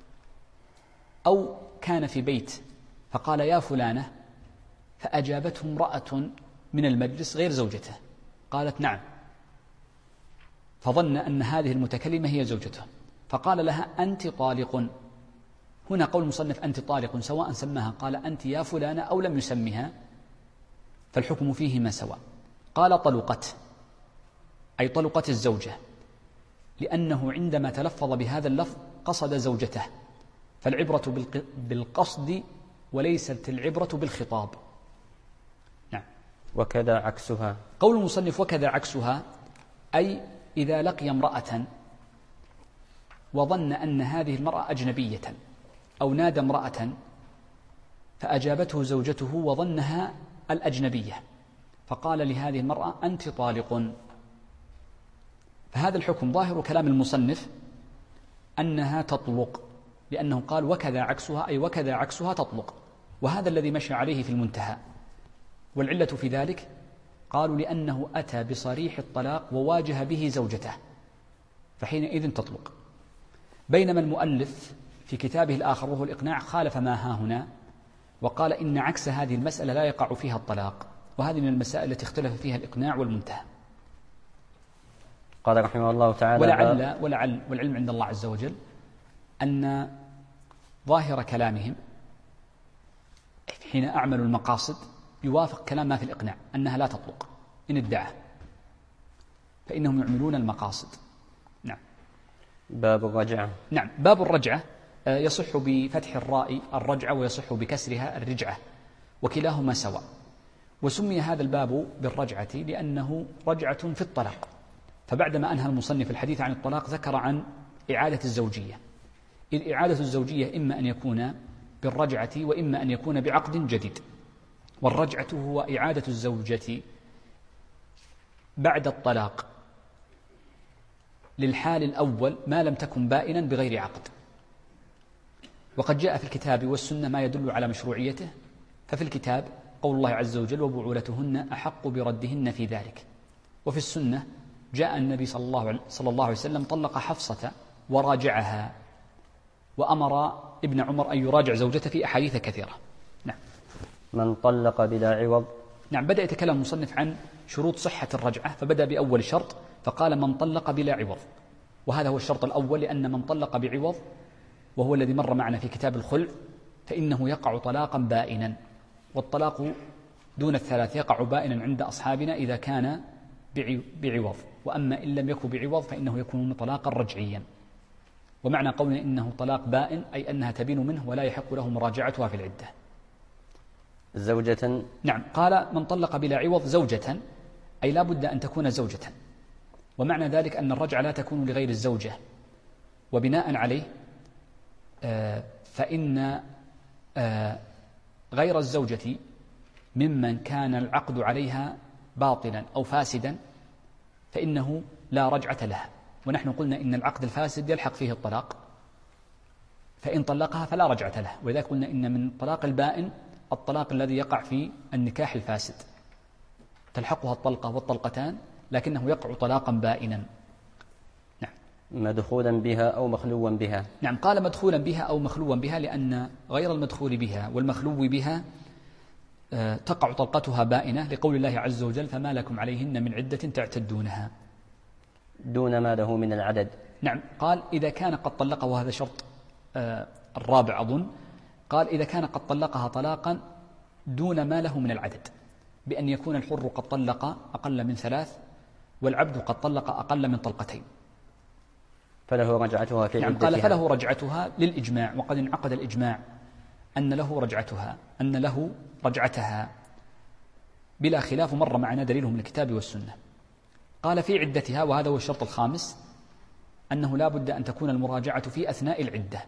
أو كان في بيت فقال يا فلانة، فأجابته امرأة من المجلس غير زوجته قالت نعم، فظن أن هذه المتكلمة هي زوجته فقال لها أنت طالق. هنا قول المصنف أنت طالق سواء سماها قال أنت يا فلانة أو لم يسمها فالحكم فيهما سواء. قال طلقت أي طلقت الزوجة، لأنه عندما تلفظ بهذا اللفظ قصد زوجته، فالعبرة بالقصد وليست العبرة بالخطاب. نعم. وكذا عكسها. قول المصنف وكذا عكسها أي إذا لقي امرأة وظن أن هذه المرأة أجنبية، أو نادى امرأة فأجابته زوجته وظنها الأجنبية فقال لهذه المرأة أنت طالق، فهذا الحكم ظاهر كلام المصنف أنها تطلق، لأنه قال وكذا عكسها أي وكذا عكسها تطلق، وهذا الذي مشى عليه في المنتهى. والعلة في ذلك قالوا لأنه أتى بصريح الطلاق وواجه به زوجته، فحينئذ تطلق. بينما المؤلف في كتابه الآخر وهو الإقناع خالف ما ها هنا، وقال إن عكس هذه المسألة لا يقع فيها الطلاق، وهذه من المسائل التي اختلف فيها الإقناع والمنتهى. قال رحمه الله تعالى: ولعل والعلم عند الله عز وجل أن ظاهر كلامهم حين أعملوا المقاصد يوافق كلام ما في الإقناع أنها لا تطلق إن ادعى، فإنهم يعملون المقاصد. نعم. باب الرجعة. نعم، باب الرجعة يصح بفتح الراء الرجعة ويصح بكسرها الرجعة، وكلاهما سواء. وسمي هذا الباب بالرجعة لأنه رجعة في الطلاق، فبعدما أنهى المصنف الحديث عن الطلاق ذكر عن إعادة الزوجية، إذ إعادة الزوجية إما أن يكون بالرجعة وإما أن يكون بعقد جديد. والرجعة هو إعادة الزوجة بعد الطلاق للحال الأول ما لم تكن بائنا بغير عقد. وقد جاء في الكتاب والسنة ما يدل على مشروعيته، ففي الكتاب قول الله عز وجل: وبعولتهن أحق بردهن في ذلك. وفي السنة جاء النبي صلى الله عليه وسلم طلق حفصة وراجعها، وأمر ابن عمر أن يراجع زوجته في أحاديث كثيرة. نعم. من طلق بلا عوض. نعم، بدأ يتكلم المصنف عن شروط صحة الرجعة، فبدأ بأول شرط فقال: من طلق بلا عوض. وهذا هو الشرط الأول، لأن من طلق بعوض وهو الذي مر معنا في كتاب الخلع فإنه يقع طلاقا بائنا، والطلاق دون الثلاث يقع بائنا عند أصحابنا إذا كان بعوض، وأما إن لم يكن بعوض فإنه يكون طلاقا رجعيا. ومعنى قولنا إنه طلاق بائن أي أنها تبين منه ولا يحق له مراجعتها في العدة. زوجة. نعم، قال: من طلق بلا عوض زوجة، أي لا بد أن تكون زوجة، ومعنى ذلك أن الرجعة لا تكون لغير الزوجة. وبناء عليه فإن غير الزوجة ممن كان العقد عليها باطلا أو فاسدا فإنه لا رجعة لها. ونحن قلنا إن العقد الفاسد يلحق فيه الطلاق، فإن طلقها فلا رجعة له. وإذا قلنا إن من طلاق البائن الطلاق الذي يقع في النكاح الفاسد، تلحقها الطلقة والطلقتان لكنه يقع طلاقا بائنا. نعم. مدخولا بها أو مخلوا بها. نعم، قال مدخولا بها أو مخلوا بها، لأن غير المدخول بها والمخلو بها تقع طلقتها بائنة، لقول الله عز وجل: فما لكم عليهن من عدة تعتدونها. دون ما له من العدد. نعم، قال: إذا كان قد طلقها، وهذا شرط الرابع أظن، قال: إذا كان قد طلقها طلاقا دون ما له من العدد، بأن يكون الحر قد طلق أقل من 3 والعبد قد طلق أقل من طلقتين، فله رجعتها في نعم. عدتها. قال: فله رجعتها للإجماع، وقد انعقد الإجماع أن له رجعتها بلا خلاف، مر معنا دليله من الكتاب والسنة. قال: في عدتها، وهذا هو الشرط الخامس، أنه لا بد أن تكون المراجعة في أثناء العدة،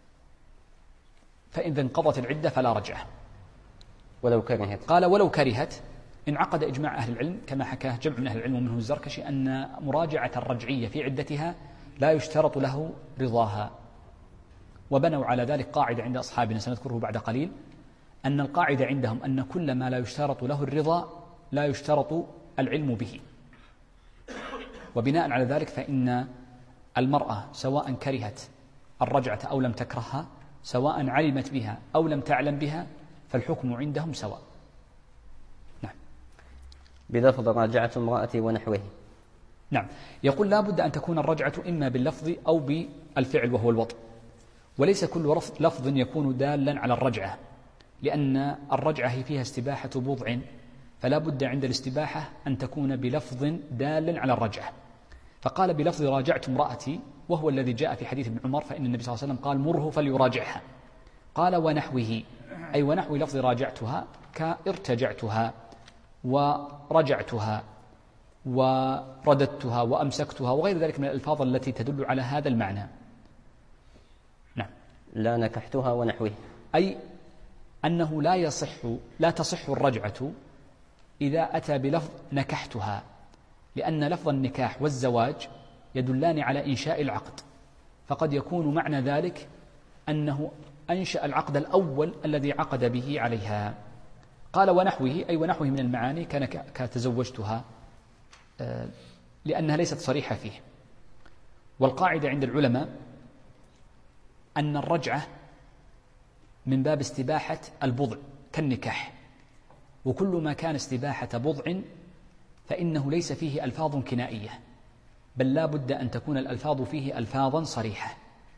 فإذا انقضت العدة فلا رجعة. ولو كرهت. قال: ولو كرهت. انعقد إجماع أهل العلم كما حكاه جمع من أهل العلم ومنه الزركشي أن مراجعة الرجعية في عدتها لا يشترط له رضاها، وبنوا على ذلك قاعدة عند أصحابنا سنذكره بعد قليل، أن القاعدة عندهم أن كل ما لا يشترط له الرضا لا يشترط العلم به. وبناء على ذلك فإن المرأة سواء كرهت الرجعة أو لم تكرهها، سواء علمت بها أو لم تعلم بها، فالحكم عندهم سواء. نعم. بلفظ راجعة امرأة ونحوه. نعم، يقول: لا بد أن تكون الرجعة إما باللفظ أو بالفعل وهو الوطء، وليس كل لفظ يكون دالا على الرجعة، لأن الرجعة فيها استباحة بضع، فلا بد عند الاستباحة أن تكون بلفظ دال على الرجعة. فقال: بلفظ راجعت امرأتي، وهو الذي جاء في حديث ابن عمر، فإن النبي صلى الله عليه وسلم قال: مره فليراجعها. قال: ونحوه، أي ونحو لفظ راجعتها كارتجعتها ورجعتها ورددتها وأمسكتها وغير ذلك من الألفاظ التي تدل على هذا المعنى. نعم. لا نكحتها ونحوه، أي أنه لا تصح الرجعة إذا أتى بلفظ نكحتها، لأن لفظ النكاح والزواج يدلان على إنشاء العقد، فقد يكون معنى ذلك أنه أنشأ العقد الأول الذي عقد به عليها. قال ونحوه، أي ونحوه من المعاني كان كتزوجتها، لأنها ليست صريحة فيه. والقاعدة عند العلماء أن الرجعة من باب استباحة البضع كالنكاح، وكل ما كان استباحة بضع فإنه ليس فيه ألفاظ كنائية، بل لا بد أن تكون الألفاظ فيه ألفاظا صريحة.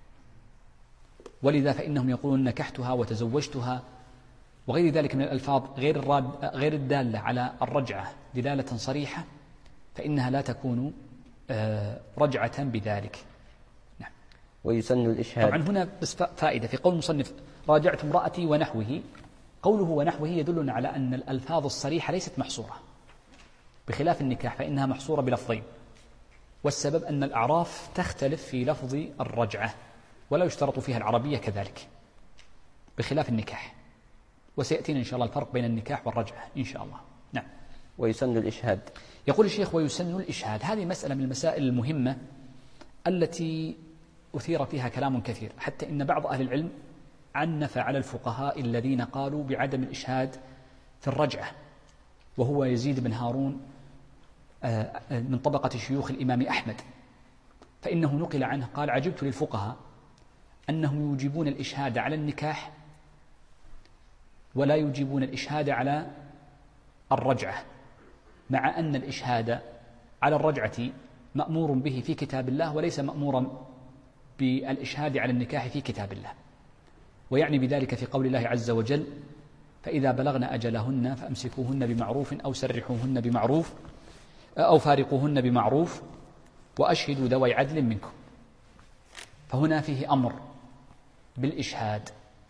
ولذا فإنهم يقولون نكحتها وتزوجتها وغير ذلك من الألفاظ غير الدالة على الرجعة دلالة صريحة، فإنها لا تكون رجعة بذلك. نعم. ويسن الإشهاد. طبعا هنا بس فائدة في قول المصنف راجعت امرأتي ونحوه، قوله ونحوه يدلنا على أن الألفاظ الصريحة ليست محصورة، بخلاف النكاح فإنها محصورة بلفظين، والسبب أن الأعراف تختلف في لفظ الرجعة ولا يشترط فيها العربية كذلك، بخلاف النكاح. وسيأتينا إن شاء الله الفرق بين النكاح والرجعة إن شاء الله. نعم. ويسن الإشهاد. يقول الشيخ ويسن الإشهاد، هذه مسألة من المسائل المهمة التي أثير فيها كلام كثير، حتى إن بعض أهل العلم عنف على الفقهاء الذين قالوا بعدم الإشهاد في الرجعة، وهو يزيد بن هارون من طبقة شيوخ الإمام أحمد، فإنه نقل عنه قال عجبت للفقهاء أنهم يوجبون الإشهاد على النكاح ولا يوجبون الإشهاد على الرجعة، مع أن الإشهاد على الرجعة مأمور به في كتاب الله وليس مأمورا بالإشهاد على النكاح في كتاب الله. ويعني بذلك في قول الله عز وجل فإذا بلغن أجلهن فأمسكوهن بمعروف أو سرحوهن بمعروف أو فارقوهن بمعروف وأشهدوا ذوي عدل منكم. فهنا فيه أمر بالإشهاد.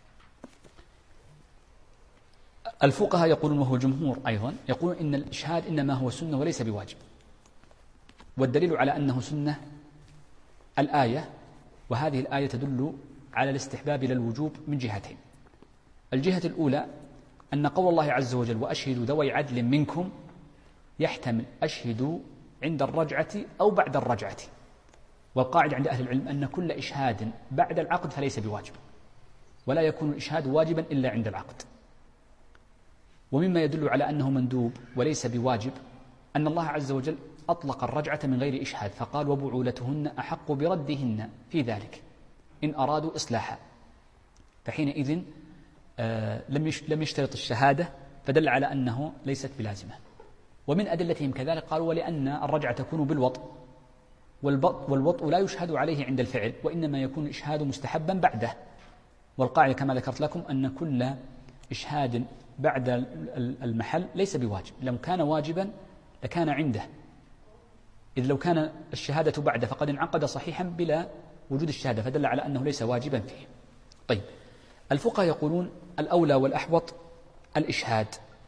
الفقهاء يقولون وهو الجمهور أيضا يقولون إن الإشهاد إنما هو سنة وليس بواجب، والدليل على أنه سنة الآية، وهذه الآية تدل على الاستحباب للوجوب من جهتين. الجهة الأولى أن قول الله عز وجل وأشهدوا ذوي عدل منكم يحتمل أشهدوا عند الرجعة أو بعد الرجعة، والقاعدة عند أهل العلم أن كل إشهاد بعد العقد فليس بواجب، ولا يكون الإشهاد واجبا إلا عند العقد. ومما يدل على أنه مندوب وليس بواجب أن الله عز وجل أطلق الرجعة من غير إشهاد، فقال وبعولتهن أحق بردهن في ذلك إن أرادوا إصلاحا، فحينئذ لم يشترط الشهادة، فدل على أنه ليست بلازمة. ومن أدلتهم كذلك قالوا ولأن الرجعة تكون بالوطء، والوطء لا يشهد عليه عند الفعل، وإنما يكون الإشهاد مستحبا بعده. والقاعدة كما ذكرت لكم أن كل إشهاد بعد المحل ليس بواجب، لو كان واجبا لكان عنده، إذ لو كان الشهادة بعده فقد انعقد صحيحا بلا وجود الشهادة، فدل على أنه ليس واجبا فيه. طيب، الفقهاء يقولون الأولى والأحوط الإشهاد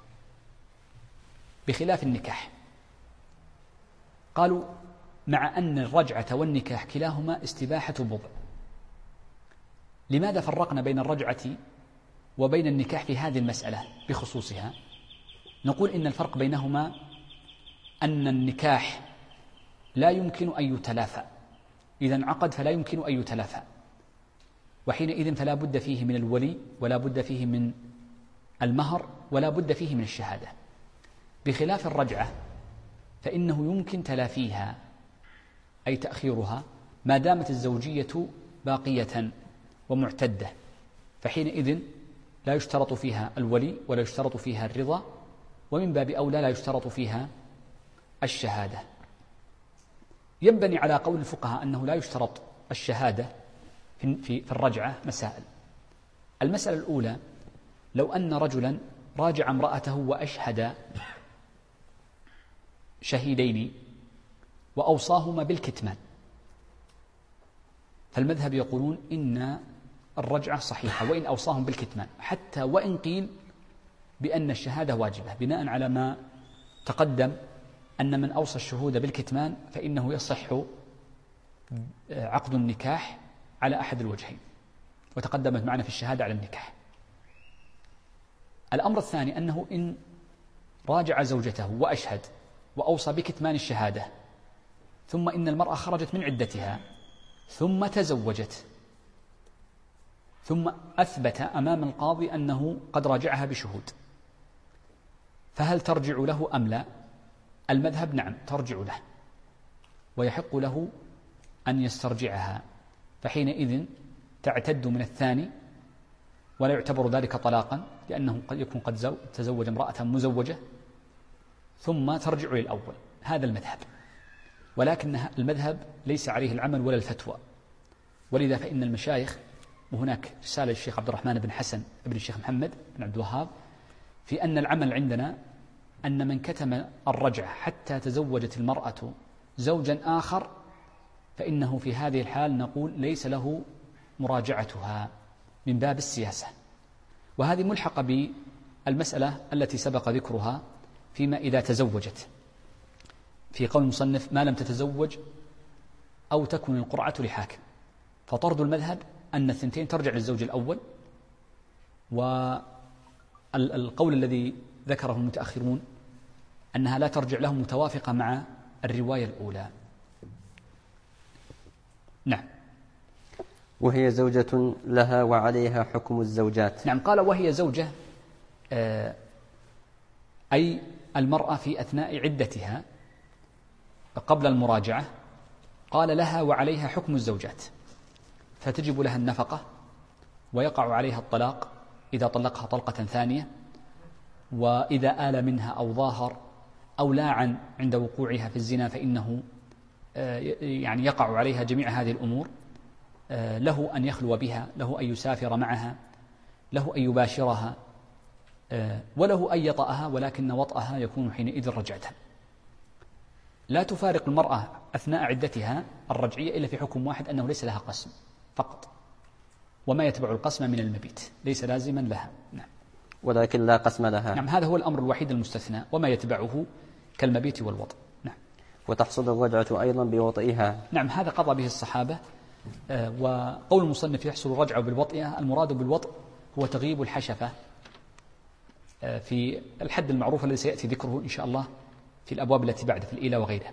بخلاف النكاح. قالوا مع أن الرجعة والنكاح كلاهما استباحة بضع. لماذا فرقنا بين الرجعة وبين النكاح في هذه المسألة بخصوصها؟ نقول إن الفرق بينهما أن النكاح لا يمكن أن يتلافى، إذا انعقد فلا يمكن أن يتلافى، وحينئذ فلا بد فيه من الولي ولا بد فيه من المهر ولا بد فيه من الشهادة. بخلاف الرجعة فإنه يمكن تلافيها أي تأخيرها ما دامت الزوجية باقية ومعتدة، فحينئذ لا يشترط فيها الولي ولا يشترط فيها الرضا، ومن باب أولى لا يشترط فيها الشهادة. ينبني على قول الفقهاء أنه لا يشترط الشهادة في الرجعة مسائل. المسألة الأولى لو أن رجلا راجع امرأته وأشهد شهيدين وأوصاهما بالكتمان، فالمذهب يقولون إن الرجعة صحيحة وإن أوصاهم بالكتمان، حتى وإن قيل بأن الشهادة واجبة، بناء على ما تقدم أن من أوصى الشهود بالكتمان فإنه يصح عقد النكاح على أحد الوجهين، وتقدمت معنا في الشهادة على النكاح. الأمر الثاني أنه إن راجع زوجته وأشهد وأوصى بكتمان الشهادة، ثم إن المرأة خرجت من عدتها ثم تزوجت، ثم أثبت أمام القاضي أنه قد راجعها بشهود، فهل ترجع له أم لا؟ المذهب نعم ترجع له، ويحق له أن يسترجعها، فحينئذ تعتد من الثاني ولا يعتبر ذلك طلاقا، لأنه قد يكون قد تزوج امرأة مزوجة ثم ترجع للأول. هذا المذهب، ولكن المذهب ليس عليه العمل ولا الفتوى، ولذا فإن المشايخ، وهناك رسالة للشيخ عبد الرحمن بن حسن ابن الشيخ محمد بن عبد الوهاب في أن العمل عندنا أن من كتم الرجعة حتى تزوجت المرأة زوجا آخر فإنه في هذه الحال نقول ليس له مراجعتها من باب السياسة. وهذه ملحقة بالمسألة التي سبق ذكرها فيما إذا تزوجت، في قول المصنف ما لم تتزوج أو تكن القرعة لحاكم، فطرد المذهب أن الثنتين ترجع للزوج الأول، والقول الذي ذكره المتأخرون أنها لا ترجع له متوافقة مع الرواية الأولى. نعم. وهي زوجة لها وعليها حكم الزوجات. نعم، قال وهي زوجة أي المرأة في أثناء عدتها قبل المراجعة، قال لها وعليها حكم الزوجات، فتجب لها النفقة ويقع عليها الطلاق إذا طلقها طلقة ثانية، وإذا آل منها أو ظاهر أو لاعن عند وقوعها في الزنا فإنه يعني يقع عليها جميع هذه الأمور. له أن يخلو بها، له أن يسافر معها، له أن يباشرها، وله أن يطأها، ولكن وطأها يكون حينئذ رجعة. لا تفارق المرأة أثناء عدتها الرجعية إلا في حكم واحد، أنه ليس لها قسم فقط، وما يتبع القسم من المبيت ليس لازما لها. نعم. ولكن لا قسم لها. نعم، هذا هو الأمر الوحيد المستثنى، وما يتبعه كالمبيت والوطء. نعم. وتحصل الرجعة أيضا بوطئها. نعم، هذا قضى به الصحابة. وقول المصنف يحصل الرجعة بالوطئها، المراد بالوطء هو تغيب الحشفة في الحد المعروف الذي سيأتي ذكره إن شاء الله في الأبواب التي بعد في الإيلة وغيرها.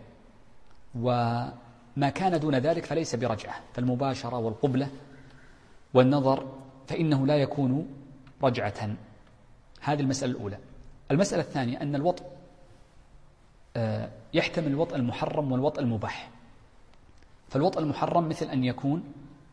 وما كان دون ذلك فليس برجعة، فالمباشرة والقبلة والنظر فإنه لا يكون رجعة. هذه المسألة الأولى. المسألة الثانية أن الوطء يحتمل الوطء المحرم والوطء المباح. فالوطء المحرم مثل أن يكون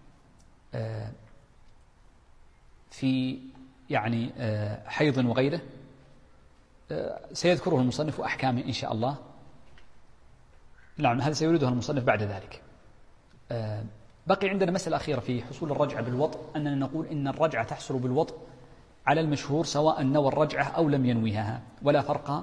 في يعني حيض وغيره، سيذكره المصنف أحكامه إن شاء الله. نعم، هذا سيريدها المصنف بعد ذلك. بقي عندنا مسألة أخيرة في حصول الرجعة بالوطء، أننا نقول إن الرجعة تحصل بالوطء على المشهور سواء نوى الرجعة أو لم ينويها، ولا فرق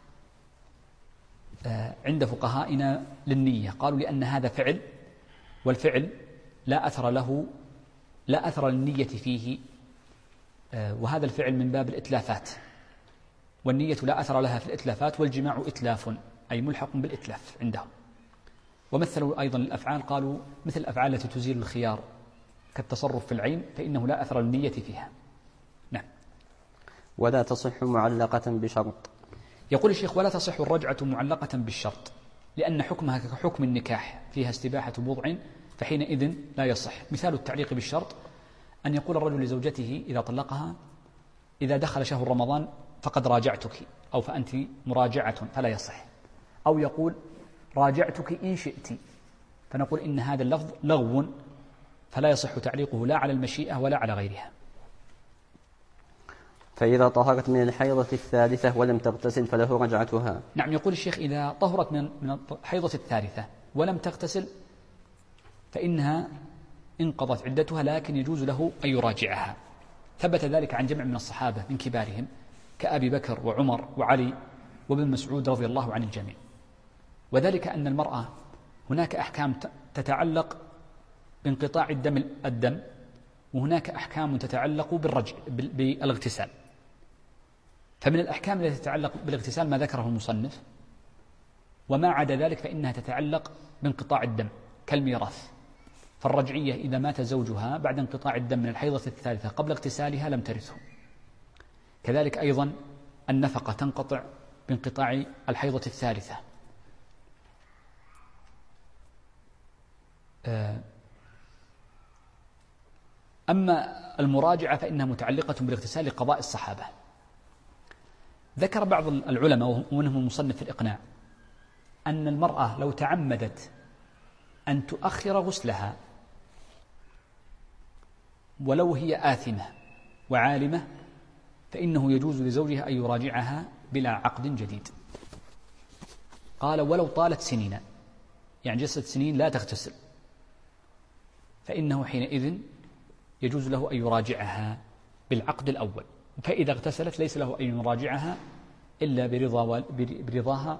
عند فقهائنا للنية. قالوا لأن هذا فعل، والفعل لا أثر له، لا أثر للنية فيه، وهذا الفعل من باب الإتلافات، والنية لا أثر لها في الإتلافات، والجماع إتلاف أي ملحق بالإتلاف عندهم. ومثلوا أيضا الأفعال، قالوا مثل الأفعال التي تزيل الخيار كالتصرف في العين فإنه لا أثر للنية فيها. نعم. ولا تصح معلقة بشرط. يقول الشيخ ولا تصح الرجعة معلقة بالشرط، لأن حكمها كحكم النكاح فيها استباحة بضع، فحينئذ لا يصح. مثال التعليق بالشرط أن يقول الرجل لزوجته إذا طلقها إذا دخل شهر رمضان فقد راجعتك، أو فأنت مراجعة، فلا يصح. أو يقول راجعتك إن شئت، فنقول إن هذا اللفظ لغو، فلا يصح تعليقه لا على المشيئة ولا على غيرها. فإذا طهرت من الحيضة الثالثة ولم تغتسل فله رجعتها. نعم، يقول الشيخ إذا طهرت من الحيضة الثالثة ولم تغتسل فإنها انقضت عدتها، لكن يجوز له أن يراجعها. ثبت ذلك عن جمع من الصحابة من كبارهم كأبي بكر وعمر وعلي وابن مسعود رضي الله عن الجميع. وذلك أن المرأة هناك أحكام تتعلق بانقطاع الدم، وهناك أحكام تتعلق بالاغتسال. فمن الأحكام التي تتعلق بالاغتسال ما ذكره المصنف، وما عدا ذلك فإنها تتعلق بانقطاع الدم كالميراث. فالرجعية إذا مات زوجها بعد انقطاع الدم من الحيضة الثالثة قبل اغتسالها لم ترثه. كذلك أيضا النفقة تنقطع بانقطاع الحيضة الثالثة. أما المراجعة فإنها متعلقة بالاغتسال لقضاء الصحابة. ذكر بعض العلماء ومنهم المصنف في الإقناع أن المرأة لو تعمدت أن تؤخر غسلها ولو هي آثمة وعالمة فإنه يجوز لزوجها أن يراجعها بلا عقد جديد. قال ولو طالت سنين، يعني جلست سنين لا تغتسل، فإنه حينئذ يجوز له أن يراجعها بالعقد الأول، فإذا اغتسلت ليس له أن يراجعها إلا برضاها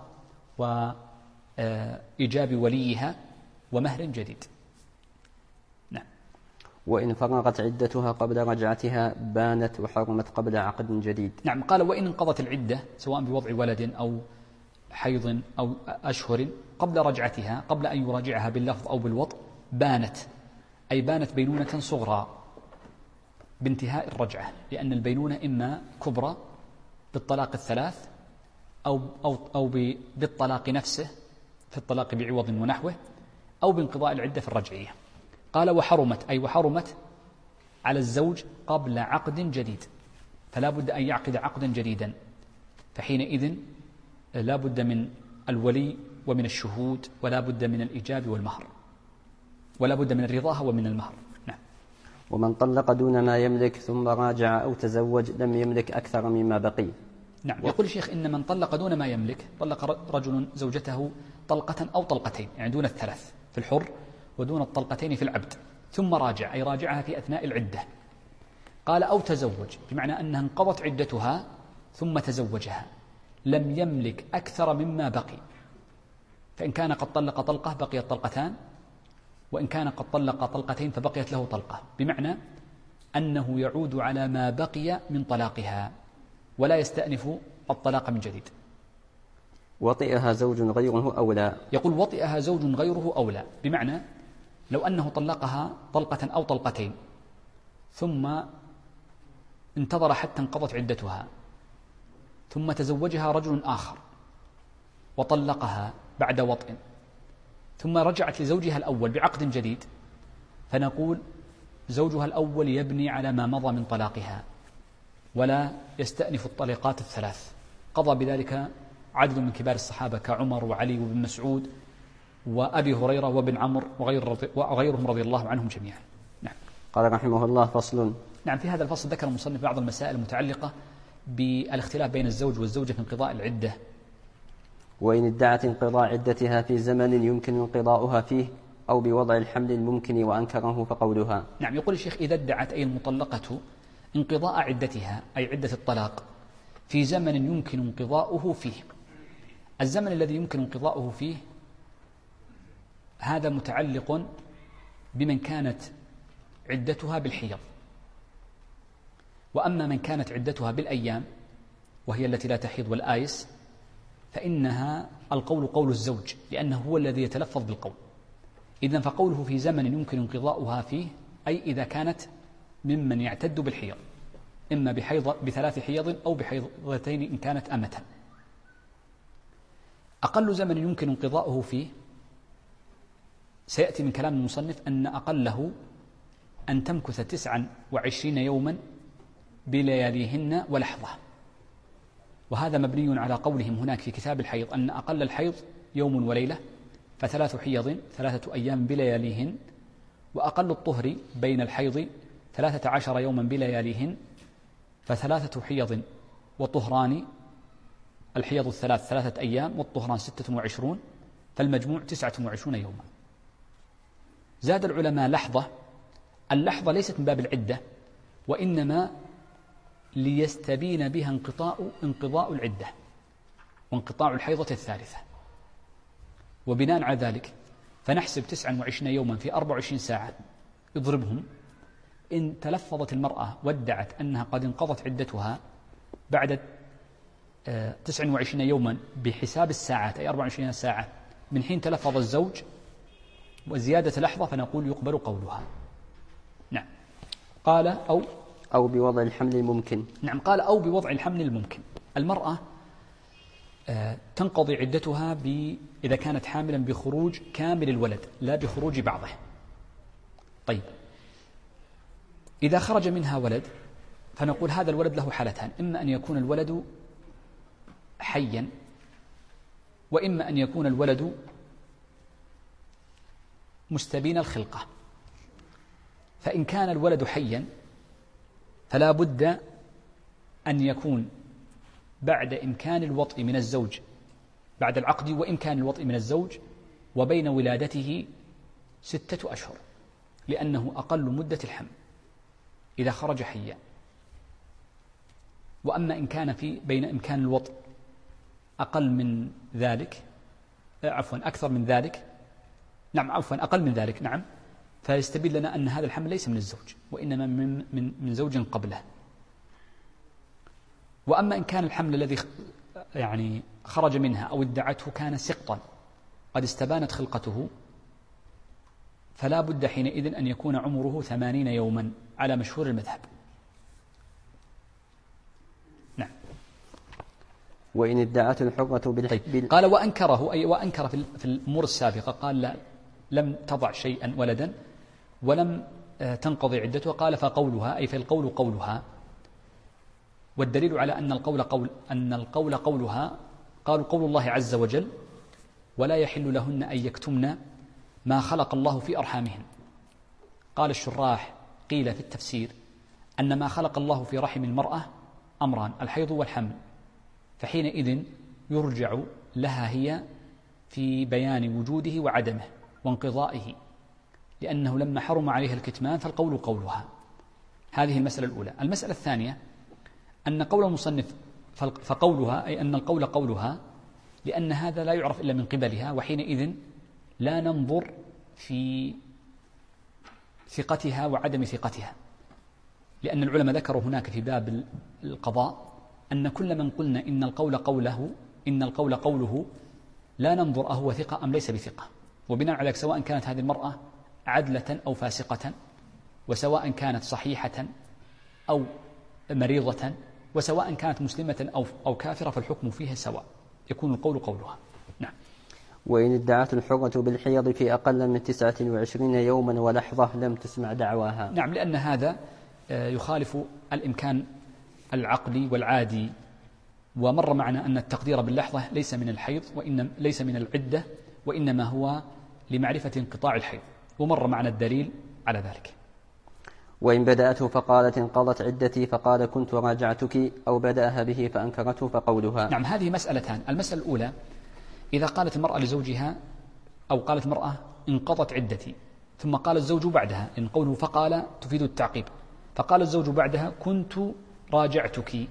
وإيجاب وليها ومهر جديد. نعم. وإن فرغت عدتها قبل رجعتها بانت وحرمت قبل عقد جديد. نعم. قال وإن انقضت العدة سواء بوضع ولد أو حيض أو أشهر قبل رجعتها، قبل أن يراجعها باللفظ أو بالوطء، بانت، أي بانت بينونة صغرى بانتهاء الرجعة، لأن البينونة إما كبرى بالطلاق الثلاث أو بالطلاق نفسه في الطلاق بعوض ونحوه، أو بانقضاء العدة في الرجعية. قال وحرمت، أي وحرمت على الزوج قبل عقد جديد، فلا بد أن يعقد عقدا جديدا، فحينئذ لا بد من الولي ومن الشهود، ولا بد من الإيجاب والمهر، ولا بد من الرضاها ومن المهر. نعم. ومن طلق دون ما يملك ثم راجع أو تزوج لم يملك أكثر مما بقي. نعم. يقول الشيخ إن من طلق دون ما يملك، طلق رجل زوجته طلقة أو طلقتين، يعني دون الثلاث في الحر ودون الطلقتين في العبد، ثم راجع، أي راجعها في أثناء العدة. قال أو تزوج، بمعنى أنها انقضت عدتها ثم تزوجها، لم يملك أكثر مما بقي، فإن كان قد طلق طلقة بقيت طلقتان، وإن كان قد طلق طلقتين فبقيت له طلقة، بمعنى أنه يعود على ما بقي من طلاقها ولا يستأنف الطلاق من جديد. وطئها زوج غيره أولى. يقول وطئها زوج غيره أولى، بمعنى لو أنه طلقها طلقة أو طلقتين ثم انتظر حتى انقضت عدتها ثم تزوجها رجل آخر وطلقها بعد وطئ ثم رجعت لزوجها الأول بعقد جديد، فنقول زوجها الأول يبني على ما مضى من طلاقها ولا يستأنف الطلقات الثلاث. قضى بذلك عدد من كبار الصحابة كعمر وعلي وابن مسعود وأبي هريرة وابن عمرو وغيرهم رضي الله عنهم جميعا. نعم. قال رحمه الله فصل. نعم. في هذا الفصل ذكر المصنف بعض المسائل المتعلقة بالاختلاف بين الزوج والزوجة في انقضاء العدة. وإن ادعت انقضاء عدتها في زمن يمكن انقضاؤها فيه أو بوضع الحمل الممكن وأنكره فقولها. نعم. يقول الشيخ إذا ادعت أي المطلقة انقضاء عدتها، أي عدة الطلاق، في زمن يمكن انقضاؤه فيه. الزمن الذي يمكن انقضاؤه فيه هذا متعلق بمن كانت عدتها بالحيض، وأما من كانت عدتها بالأيام وهي التي لا تحيض والآيس فإنها القول قول الزوج، لأنه هو الذي يتلفظ بالقول. إذن فقوله في زمن يمكن انقضاؤها فيه أي إذا كانت ممن يعتد بالحيض، إما بثلاث حيض أو بحيضتين إن كانت أمة. أقل زمن يمكن انقضاؤه فيه سيأتي من كلام المصنف أن أقله أن تمكث 29 يوما بلياليهن ولحظة، وهذا مبني على قولهم هناك في كتاب الحيض أن أقل الحيض يوم وليلة، فثلاث حيض 3 أيام بلياليهن، وأقل الطهر بين الحيض 13 يوما بلياليهن، ف3 حيض وطهران، الحيض الثلاث 3 أيام والطهران 26، فالمجموع 29 يوما. زاد العلماء لحظة، اللحظة ليست من باب العدة، وإنما ليستبين بها انقضاء العدة وانقطاع الحيضة الثالثة، وبناء على ذلك فنحسب 29 يوما في 24 ساعة اضربهم. إن تلفظت المرأة وادعت أنها قد انقضت عدتها بعد 29 يوما بحساب الساعات، أي 24 ساعة من حين تلفظ الزوج وزيادة لحظة، فنقول يقبل قولها. نعم. قال أو بوضع الحمل الممكن. نعم. قال أو بوضع الحمل الممكن. المرأة تنقضي عدتها إذا كانت حاملا بخروج كامل الولد لا بخروج بعضه. طيب، إذا خرج منها ولد فنقول هذا الولد له حالتان، إما أن يكون الولد حيا، وإما أن يكون الولد مستبين الخلقة. فإن كان الولد حيا فلا بد أن يكون بعد إمكان الوطء من الزوج، بعد العقد وإمكان الوطء من الزوج، وبين ولادته 6 أشهر، لأنه أقل مدة الحمل إذا خرج حيا. وأما إن كان بين إمكان الوطء أقل من ذلك، أكثر من ذلك، أقل من ذلك، فيستبين لنا أن هذا الحمل ليس من الزوج، وإنما من زوج قبله. وأما إن كان الحمل الذي خرج منها أو ادعته كان سقطا قد استبانت خلقته، فلا بد حينئذ أن يكون عمره 80 يوما على مشهور المذهب. نعم. وإن ادعت الحرة قال وأنكره، أي وأنكر في الأمور السابقة، قال لا، لم تضع شيئا ولدا ولم تنقضي عدتها، قال فقولها، أي فالقول قولها. والدليل على أن القول قولها، قالوا قول الله عز وجل: ولا يحل لهن أن يكتمن ما خلق الله في أرحامهن. قال الشراح: قيل في التفسير أن ما خلق الله في رحم المرأة أمران: الحيض والحمل، فحينئذ يرجع لها هي في بيان وجوده وعدمه وانقضائه، لأنه لما حرم عليها الكتمان فالقول قولها. هذه المسألة الأولى. المسألة الثانية أن قول المصنف فقولها، أي أن القول قولها، لأن هذا لا يعرف إلا من قبلها، وحينئذ لا ننظر في ثقتها وعدم ثقتها، لأن العلماء ذكروا هناك في باب القضاء أن كل من قلنا إن القول قوله لا ننظر أهو ثقة أم ليس بثقة، وبناء على ذلك سواء كانت هذه المرأة عدلة أو فاسقة، وسواء كانت صحيحة أو مريضة، وسواء كانت مسلمة أو كافرة، فالحكم فيها سواء، يكون القول قولها. نعم. وإن ادعت الحرة بالحيض في أقل من 29 يوما ولحظة لم تسمع دعواها. نعم، لأن هذا يخالف الإمكان العقلي والعادي. ومر معنا أن التقدير باللحظة ليس من الحيض ليس من العدة، وإنما هو لمعرفة انقطاع الحيض، ومر معنا الدليل على ذلك. وإن بدأته فقالت انقضت عدتي فقال كنت راجعتك، أو بدأها به فأنكرته فقولها. نعم، هذه مسألتان. المسألة الأولى: إذا قالت المرأة لزوجها، أو قالت المرأة انقضت عدتي، ثم قال الزوج بعدها، إن قوله فقال تفيد التعقيب، فقال الزوج بعدها كنت راجعتك،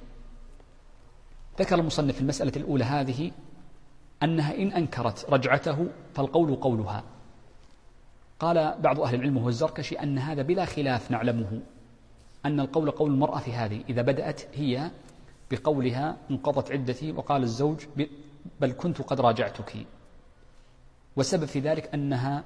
ذكر المصنف في المسألة الأولى هذه أنها إن أنكرت رجعته فالقول قولها. قال بعض أهل العلم وهو الزركشي أن هذا بلا خلاف نعلمه، أن القول قول المرأة في هذه إذا بدأت هي بقولها انقضت عدتي وقال الزوج بل كنت قد راجعتك، والسبب في ذلك أنه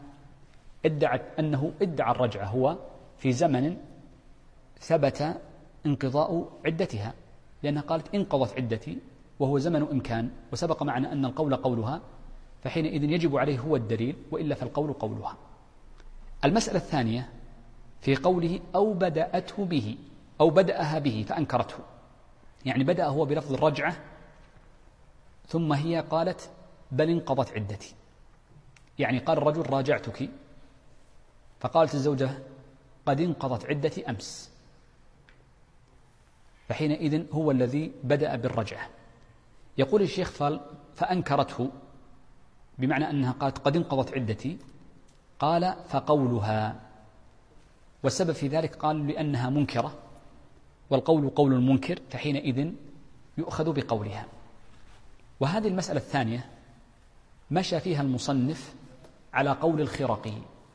ادعى الرجعة هو في زمن ثبت انقضاء عدتها، لأنها قالت انقضت عدتي وهو زمن إمكان، وسبق معنا أن القول قولها، فحينئذ يجب عليه هو الدليل، وإلا فالقول قولها. المسألة الثانية في قوله أو بدأته به أو بدأها به فأنكرته، يعني بدأ هو بلفظ الرجعة ثم هي قالت بل انقضت عدتي، يعني قال الرجل راجعتك، فقالت الزوجة قد انقضت عدتي أمس، فحينئذ هو الذي بدأ بالرجعة. يقول الشيخ فأنكرته، بمعنى أنها قالت قد انقضت عدتي، قال فقولها، والسبب في ذلك قال لأنها منكرة، والقول قول المنكر، فحينئذ يؤخذ بقولها. وهذه المسألة الثانية مشى فيها المصنف على قول الخرقي،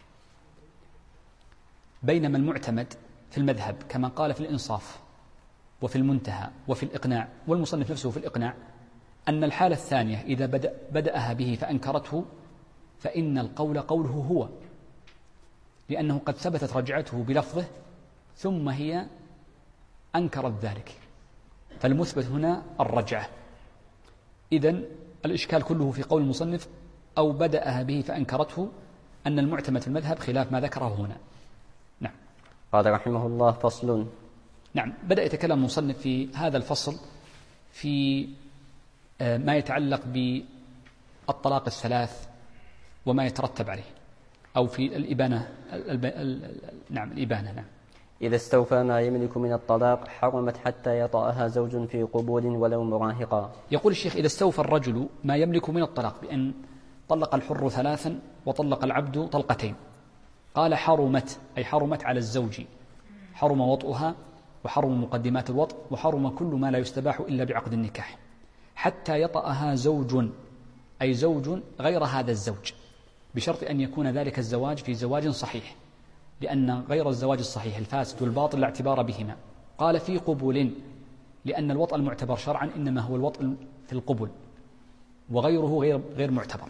بينما المعتمد في المذهب كما قال في الإنصاف وفي المنتهى وفي الإقناع، والمصنف نفسه في الإقناع، أن الحالة الثانية إذا بدأها به فأنكرته فإن القول قوله هو، لأنه قد ثبتت رجعته بلفظه ثم هي أنكرت ذلك، فالمثبت هنا الرجعة. إذن الإشكال كله في قول المصنف أو بدأها به فأنكرته، أن المعتمد في المذهب خلاف ما ذكره هنا. نعم. قال رحمه الله: فصل. نعم، بدأ يتكلم المصنف في هذا الفصل في ما يتعلق بالطلاق الثلاث وما يترتب عليه، أو في الإبانة. نعم الإبانة. نعم. إذا استوفى ما يملك من الطلاق حرمت حتى يطأها زوج في قبول ولو مراهقا. يقول الشيخ: إذا استوفى الرجل ما يملك من الطلاق بأن طلق الحر 3 وطلق العبد طلقتين، قال حرمت، أي حرمت على الزوج، حرم وطئها وحرم مقدمات الوطء وحرم كل ما لا يستباح إلا بعقد النكاح، حتى يطأها زوج، أي زوج غير هذا الزوج، بشرط أن يكون ذلك الزواج في زواج صحيح، لأن غير الزواج الصحيح الفاسد والباطل لا اعتبار بهما. قال في قبول، لأن الوطء المعتبر شرعا إنما هو الوطء في القبل، وغيره غير معتبر.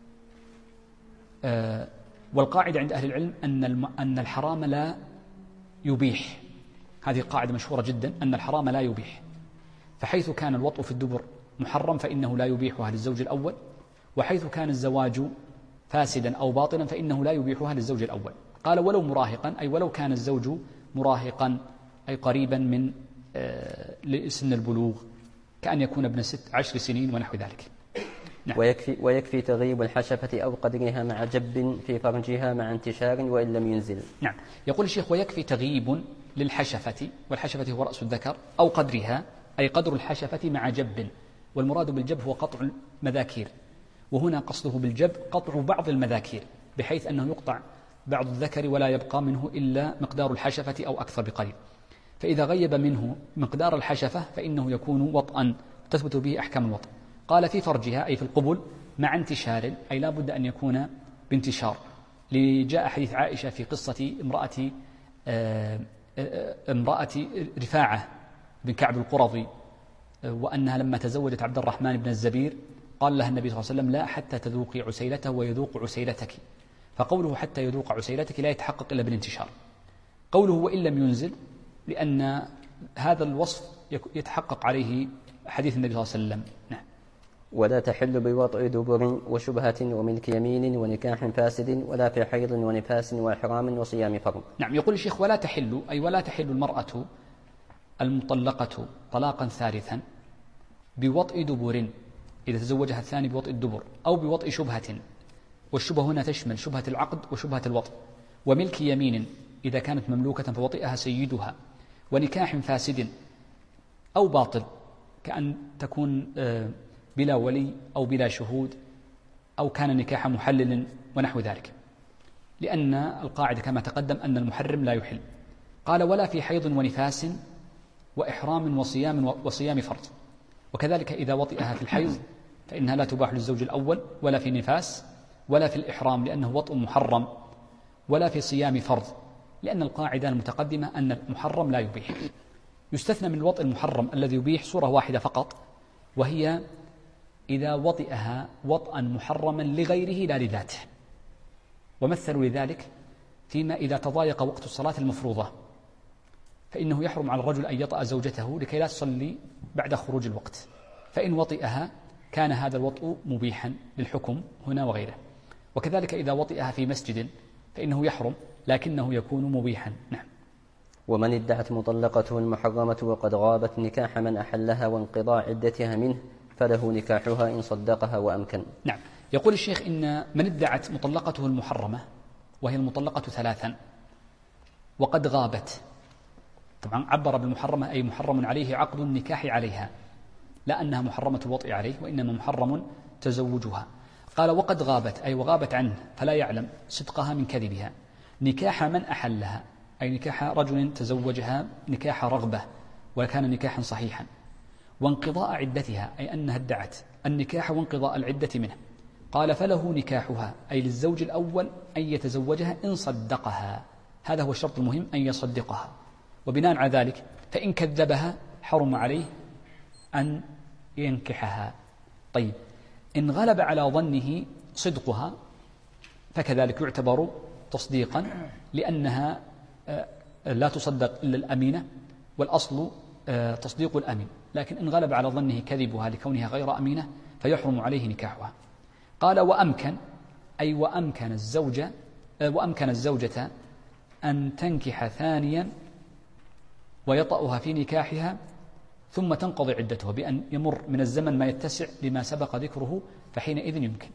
والقاعدة عند أهل العلم أن الحرام لا يبيح، هذه قاعدة مشهورة جدا، أن الحرام لا يبيح، فحيث كان الوطء في الدبر محرم فإنه لا يبيحها للزوج الأول، وحيث كان الزواج فاسدا أو باطلا فإنه لا يبيحها للزوج الأول. قال ولو مراهقا، أي ولو كان الزوج مراهقا، أي قريبا من سن البلوغ، كأن يكون ابن 10 سنين ونحو ذلك. نعم. ويكفي تغيب الحشفة أو قدرها مع جب في فرجها مع انتشار وإن لم ينزل. نعم. يقول الشيخ: ويكفي تغيب للحشفة، والحشفة هو رأس الذكر، أو قدرها، أي قدر الحشفة مع جب، والمراد بالجب هو قطع المذاكير، وهنا قصده بالجب قطع بعض المذاكير، بحيث أنه يقطع بعض الذكر ولا يبقى منه إلا مقدار الحشفة أو أكثر بقليل. فإذا غيب منه مقدار الحشفة فإنه يكون وطئا تثبت به أحكام الوطء. قال في فرجها، أي في القبل، مع انتشار، أي لا بد أن يكون بانتشار، لجاء حديث عائشة في قصة امرأة رفاعة بن كعب القرظي، وأنها لما تزوجت عبد الرحمن بن الزبير قال لها النبي صلى الله عليه وسلم: لا حتى تذوقي عسيلته ويذوق عسيلتك. فقوله حتى يذوق عسيلتك لا يتحقق إلا بالانتشار. قوله وإن لم ينزل، لأن هذا الوصف يتحقق عليه حديث النبي صلى الله عليه وسلم. نعم. ولا تحل بوطء دبر وشبهة وملك يمين ونكاح فاسد ولا في حيض ونفاس وإحرام وصيام فرض. نعم. يقول الشيخ: ولا تحل، أي ولا تحل المرأة المطلقة طلاقا ثالثا بوطء دبر، إذا تزوجها الثاني بوطء الدبر، أو بوطء شبهة، والشبهة هنا تشمل شبهة العقد وشبهة الوطء، وملك يمين إذا كانت مملوكة فوطئها سيدها، ونكاح فاسد أو باطل، كأن تكون بلا ولي أو بلا شهود، أو كان نكاح محلل ونحو ذلك، لأن القاعدة كما تقدم أن المحرم لا يحل. قال ولا في حيض ونفاس وإحرام وصيام فرض، وكذلك إذا وطئها في الحيض فإنها لا تباح للزوج الأول، ولا في النفاس، ولا في الإحرام لأنه وطء محرم، ولا في صيام فرض، لأن القاعدة المتقدمة أن المحرم لا يبيح. يستثنى من الوطء المحرم الذي يبيح صورة واحدة فقط، وهي إذا وطئها وطئا محرما لغيره لا لذاته، ومثلوا لذلك فيما إذا تضايق وقت الصلاة المفروضة، فإنه يحرم على الرجل أن يطأ زوجته لكي لا تصلي بعد خروج الوقت، فإن وطئها كان هذا الوطء مبيحا للحكم هنا وغيره. وكذلك إذا وطئها في مسجد فإنه يحرم لكنه يكون مبيحا. نعم. ومن ادعت مطلقته المحرمة وقد غابت نكاح من أحلها وانقضاء عدتها منه فله نكاحها إن صدقها وأمكن. نعم. يقول الشيخ إن من ادعت مطلقته المحرمة، وهي المطلقة 3 وقد غابت، طبعا عبر بالمحرمة أي محرم عليه عقد النكاح عليها، لا أنها محرمة الوطء عليه، وإنما محرم تزوجها. قال وقد غابت، أي وغابت عنه فلا يعلم صدقها من كذبها، نكاح من أحلها، أي نكاح رجل تزوجها نكاح رغبة وكان نكاحا صحيحا، وانقضاء عدتها، أي أنها ادعت النكاح وانقضاء العدة منه. قال فله نكاحها، أي للزوج الأول أن يتزوجها إن صدقها، هذا هو الشرط المهم، أن يصدقها، وبناء على ذلك فإن كذبها حرم عليه أن ينكحها. طيب إن غلب على ظنه صدقها فكذلك يعتبر تصديقا، لأنها لا تصدق إلا الأمينة، والأصل تصديق الأمين، لكن إن غلب على ظنه كذبها لكونها غير أمينة فيحرم عليه نكاحها. قال وأمكن، أي وأمكن الزوجة أن تنكح ثانيا ويطأها في نكاحها ثم تنقضي عدته بأن يمر من الزمن ما يتسع لما سبق ذكره، فحينئذ يمكن.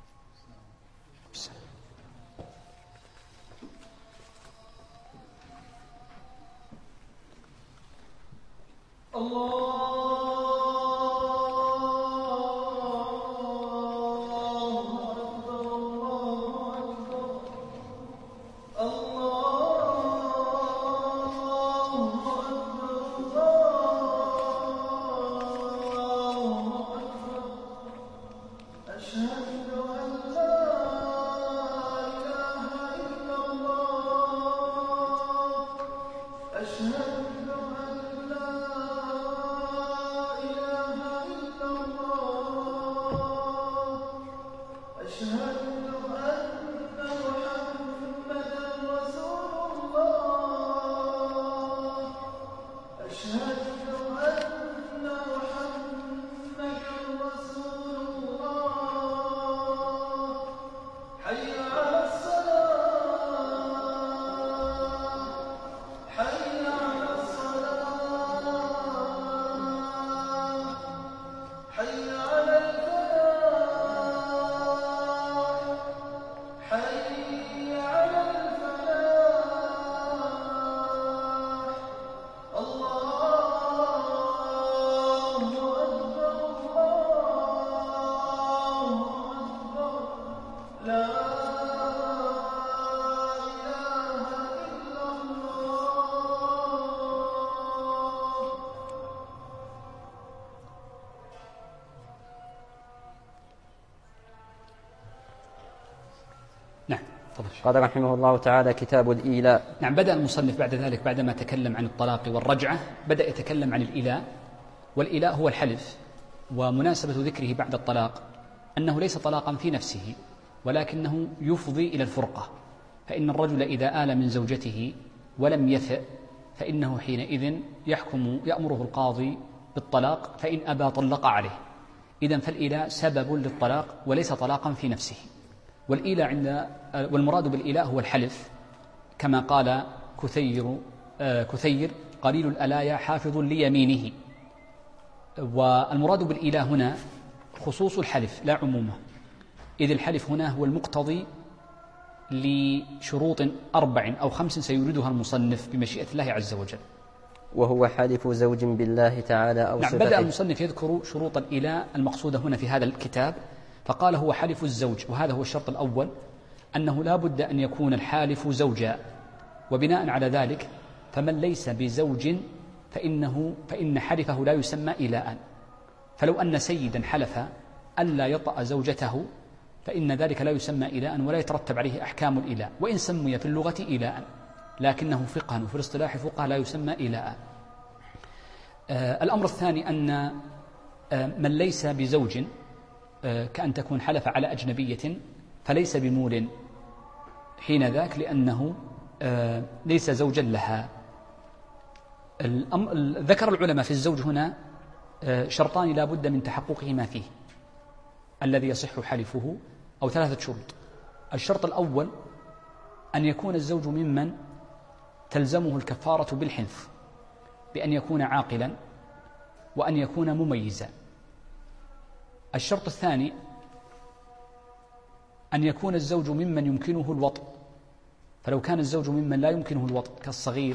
قال رحمه الله تعالى: كتاب الإيلاء. نعم، بدأ المصنف بعد ذلك بعدما تكلم عن الطلاق والرجعة بدأ يتكلم عن الإيلاء، والإيلاء هو الحلف. ومناسبة ذكره بعد الطلاق أنه ليس طلاقا في نفسه، ولكنه يفضي إلى الفرقة. فإن الرجل إذا آل من زوجته ولم يفئ فإنه حينئذ يأمره القاضي بالطلاق، فإن أبى طلق عليه. إذن فالإيلاء سبب للطلاق وليس طلاقا في نفسه. والمراد بالإيلاء هو الحلف، كما قال كثير: قليل الألايا حافظ ليمينه. والمراد بالإيلاء هنا خصوص الحلف لا عمومه، إذ الحلف هنا هو المقتضي لشروط 4 أو 5 سيوردها المصنف بمشيئة الله عز وجل. وهو حلف زوج بالله تعالى أو صفته. بدأ المصنف يذكر شروط الإيلاء المقصودة هنا في هذا الكتاب، فقال: هو حلف الزوج، وهذا هو الشرط الأول، أنه لا بد أن يكون الحالف زوجا. وبناء على ذلك فمن ليس بزوج فإن حلفه لا يسمى إيلاء. فلو أن سيدا حلف ألا يطأ زوجته فإن ذلك لا يسمى إيلاء ولا يترتب عليه أحكام الإيلاء، وإن سمي في اللغة إيلاء، لكنه فقها وفي الاصطلاح فقه لا يسمى إيلاء. الأمر الثاني أن من ليس بزوج، كأن تكون حلف على أجنبية، فليس بمول حين ذاك لأنه ليس زوجا لها. ذكر العلماء في الزوج هنا شرطان لا بد من تحققهما فيه الذي يصح حلفه، أو 3 شروط. الشرط الأول أن يكون الزوج ممن تلزمه الكفارة بالحنث، بأن يكون عاقلا وأن يكون مميزا. الشرط الثاني أن يكون الزوج ممن يمكنه الوطء، فلو كان الزوج ممن لا يمكنه الوطء كالصغير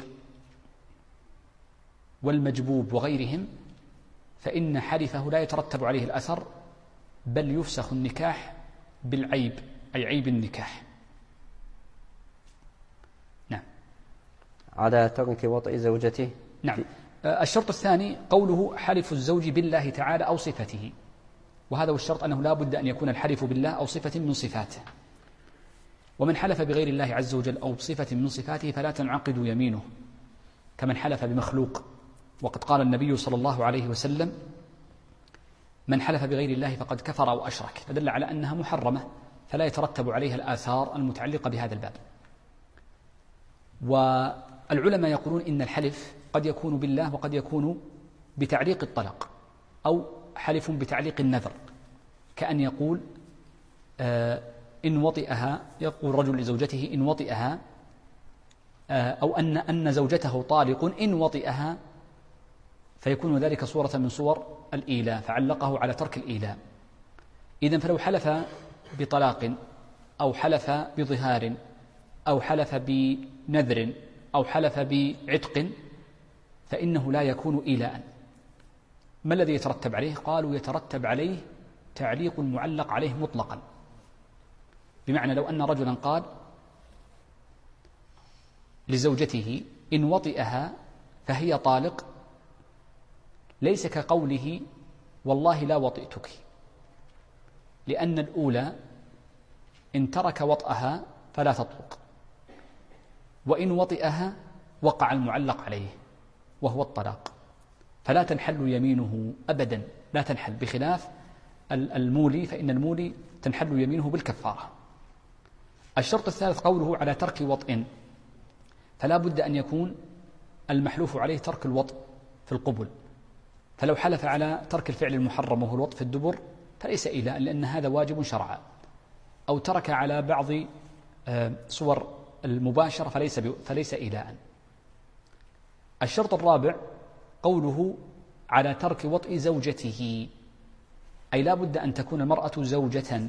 والمجبوب وغيرهم فإن حلفه لا يترتب عليه الأثر، بل يفسخ النكاح بالعيب، أي عيب النكاح. نعم. على ترك وطئ زوجته. نعم. الشرط الثاني قوله: حلف الزوج بالله تعالى أو صفته، وهذا هو الشرط، أنه لا بد أن يكون الحلف بالله أو صفة من صفاته. ومن حلف بغير الله عز وجل أو بصفة من صفاته فلا تنعقد يمينه، كمن حلف بمخلوق. وقد قال النبي صلى الله عليه وسلم: من حلف بغير الله فقد كفر أو أشرك، فدل على أنها محرمة، فلا يترتب عليها الآثار المتعلقة بهذا الباب. والعلماء يقولون إن الحلف قد يكون بالله وقد يكون بتعليق الطلاق، أو حلف بتعليق النذر، كأن يقول إن وطئها، يقول رجل لزوجته إن وطئها، أو أن زوجته طالق إن وطئها فيكون ذلك صورة من صور الإيلاء، فعلقه على ترك الإيلاء. إذن فلو حلف بطلاق أو حلف بظهار أو حلف بنذر أو حلف بعتق فإنه لا يكون إيلاء. ما الذي يترتب عليه؟ قالوا يترتب عليه تعليق المعلق عليه مطلقا، بمعنى لو أن رجلا قال لزوجته إن وطئها فهي طالق، ليس كقوله والله لا وطئتك، لأن الأولى إن ترك وطئها فلا تطلق، وإن وطئها وقع المعلق عليه وهو الطلاق، فلا تنحل يمينه أبدا، لا تنحل، بخلاف المولي فإن المولي تنحل يمينه بالكفارة. الشرط الثالث قوله على ترك وطئ، فلا بد أن يكون المحلوف عليه ترك الوطء في القبل، فلو حلف على ترك الفعل المحرم وهو الوطء في الدبر فليس إيلاء، لأن هذا واجب شرعا، أو ترك على بعض صور المباشرة فليس إيلاء. الشرط الرابع قوله على ترك وطئ زوجته، أي لا بد أن تكون المرأة زوجة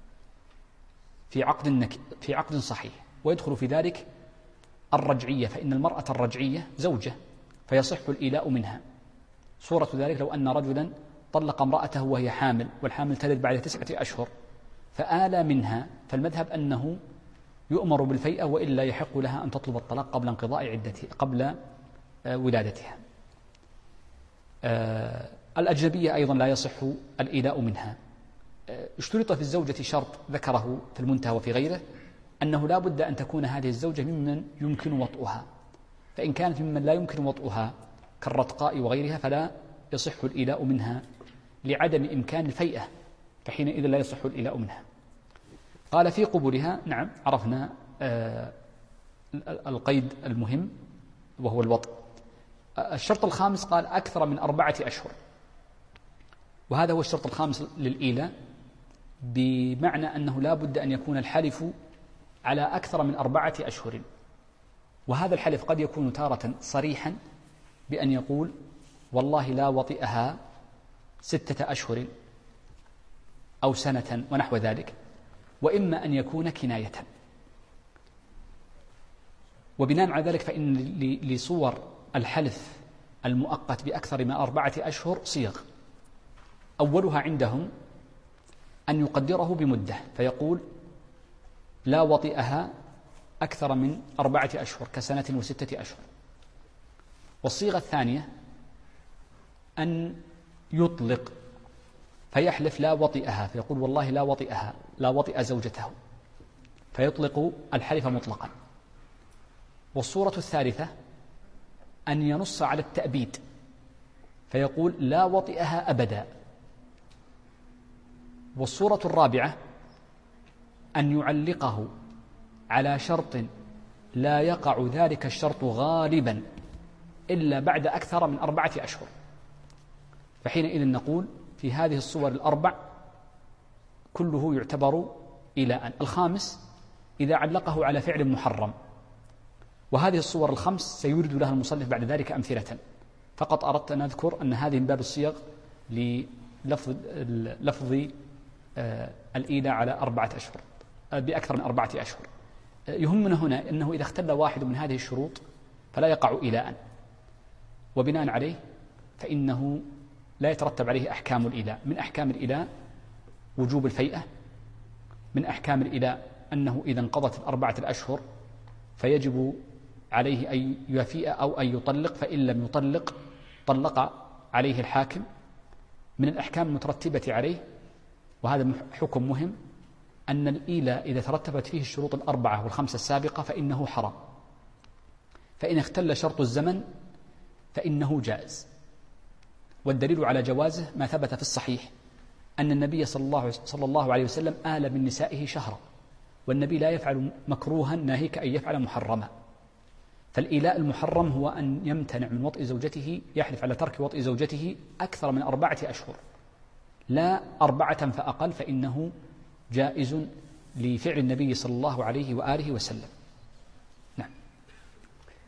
في عقد صحيح، ويدخل في ذلك الرجعية، فإن المرأة الرجعية زوجة فيصح الإيلاء منها. صورة ذلك لو أن رجلا طلق امرأته وهي حامل، والحامل تلد بعد 9 أشهر فآلى منها، فالمذهب أنه يؤمر بالفيئة، وإلا يحق لها أن تطلب الطلاق قبل انقضاء عدتها، قبل ولادتها. الأجنبية أيضا لا يصح الإيلاء منها. اشترط في الزوجة شرط ذكره في المنتهى وفي غيره، أنه لا بد أن تكون هذه الزوجة ممن يمكن وطئها، فإن كانت ممن لا يمكن وطئها كالرتقاء وغيرها فلا يصح الإيلاء منها لعدم إمكان الفيئة، فحينئذ لا يصح الإيلاء منها. قال في قبولها، نعم عرفنا القيد المهم وهو الوطء. الشرط الخامس قال أكثر من 4 أشهر، وهذا هو الشرط الخامس للإيلاء، بمعنى أنه لا بد أن يكون الحلف على أكثر من 4 أشهر، وهذا الحلف قد يكون تارة صريحا بأن يقول والله لا وطئها 6 أشهر أو سنة ونحو ذلك، وإما أن يكون كناية. وبناء على ذلك فإن لصور الحلف المؤقت بأكثر من 4 أشهر صيغ. أولها عندهم أن يقدره بمدة، فيقول لا وطئها أكثر من 4 أشهر كسنة و6 أشهر. والصيغة الثانية أن يطلق، فيحلف لا وطئها، فيقول والله لا وطئها، لا وطئ زوجته، فيطلق الحلف مطلقا. والصورة الثالثة أن ينص على التأبيد، فيقول لا وطئها أبدا. والصورة الرابعة أن يعلقه على شرط لا يقع ذلك الشرط غالبا إلا بعد أكثر من 4 أشهر، فحينئذ نقول في هذه الصور الأربع كله يعتبر إيلاء. الخامس إذا علقه على فعل محرم، وهذه الصور الخمس سيورد لها المصنف بعد ذلك أمثلة، فقط أردت أن أذكر أن هذه من باب الصيغ للفظ الإيلاء على 4 أشهر بأكثر من 4 أشهر. يهمنا هنا أنه إذا اختل واحد من هذه الشروط فلا يقع إيلاء، وبناء عليه فإنه لا يترتب عليه أحكام الإيلاء. من أحكام الإيلاء وجوب الفيئة، من أحكام الإيلاء أنه إذا انقضت 4 أشهر فيجب عليه أن يفيء أو أن يطلق، فإن لم يطلق طلق عليه الحاكم. من الأحكام المترتبة عليه، وهذا حكم مهم، أن الإيلاء إذا ترتبت فيه الشروط 4 والخمسة السابقة فإنه حرام، فإن اختل شرط الزمن فإنه جائز. والدليل على جوازه ما ثبت في الصحيح أن النبي صلى الله عليه وسلم آل من نسائه شهرا، والنبي لا يفعل مكروها ناهيك أن يفعل محرما. فالإيلاء المحرم هو أن يمتنع من وطئ زوجته، يحلف على ترك وطئ زوجته أكثر من 4 أشهر، لا 4 فأقل، فإنه جائز لفعل النبي صلى الله عليه وآله وسلم. نعم.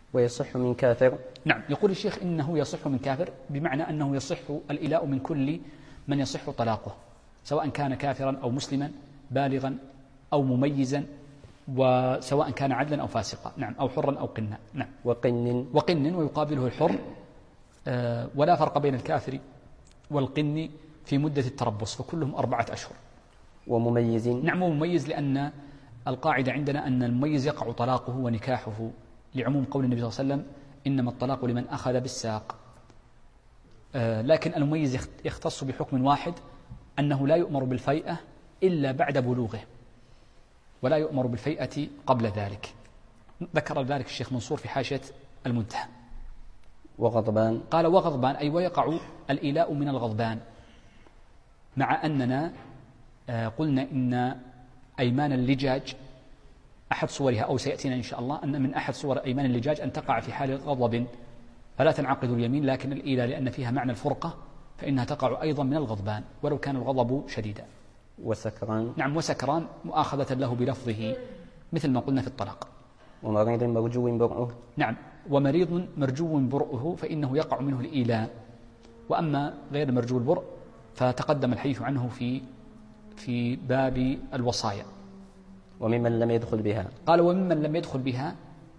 ويصح من كافر. نعم، يقول الشيخ إنه يصح من كافر، بمعنى أنه يصح الإيلاء من كل من يصح طلاقه، سواء كان كافرا أو مسلما بالغا أو مميزا، وسواء كان عدلا أو فاسقا، نعم، أو حرا أو قنا، نعم. وقن ويقابله الحر، ولا فرق بين الكافر والقن في مدة التربص، فكلهم 4 أشهر. ومميز، نعم، ومميز، لأن القاعدة عندنا أن المميز يقع طلاقه ونكاحه، لعموم قول النبي صلى الله عليه وسلم: إنما الطلاق لمن أخذ بالساق. لكن المميز يختص بحكم واحد، أنه لا يؤمر بالفيئة إلا بعد بلوغه، ولا يؤمر بالفيئة قبل ذلك. ذكر ذلك الشيخ منصور في حاشية المنتهى. وغضبان، قال: وغضبان، أي ويقع الإيلاء من الغضبان، مع أننا قلنا إن أيمان اللجاج أحد صورها، أو سيأتينا إن شاء الله أن من أحد صور أيمان اللجاج أن تقع في حال غضب فلا تنعقد اليمين، لكن الإيلاء لأن فيها معنى الفرقة فإنها تقع أيضا من الغضبان ولو كان الغضب شديدا. وسكران، نعم، وسكران مؤاخذة له بلفظه مثل ما قلنا في الطلاق. ومريض مرجو برؤه، نعم، ومريض مرجو برؤه فإنه يقع منه الإيلاء. وأما غير مرجو البرء فتقدم الحديث عنه في باب الوصايا. وممن لم يدخل بها، قال: وممن لم يدخل بها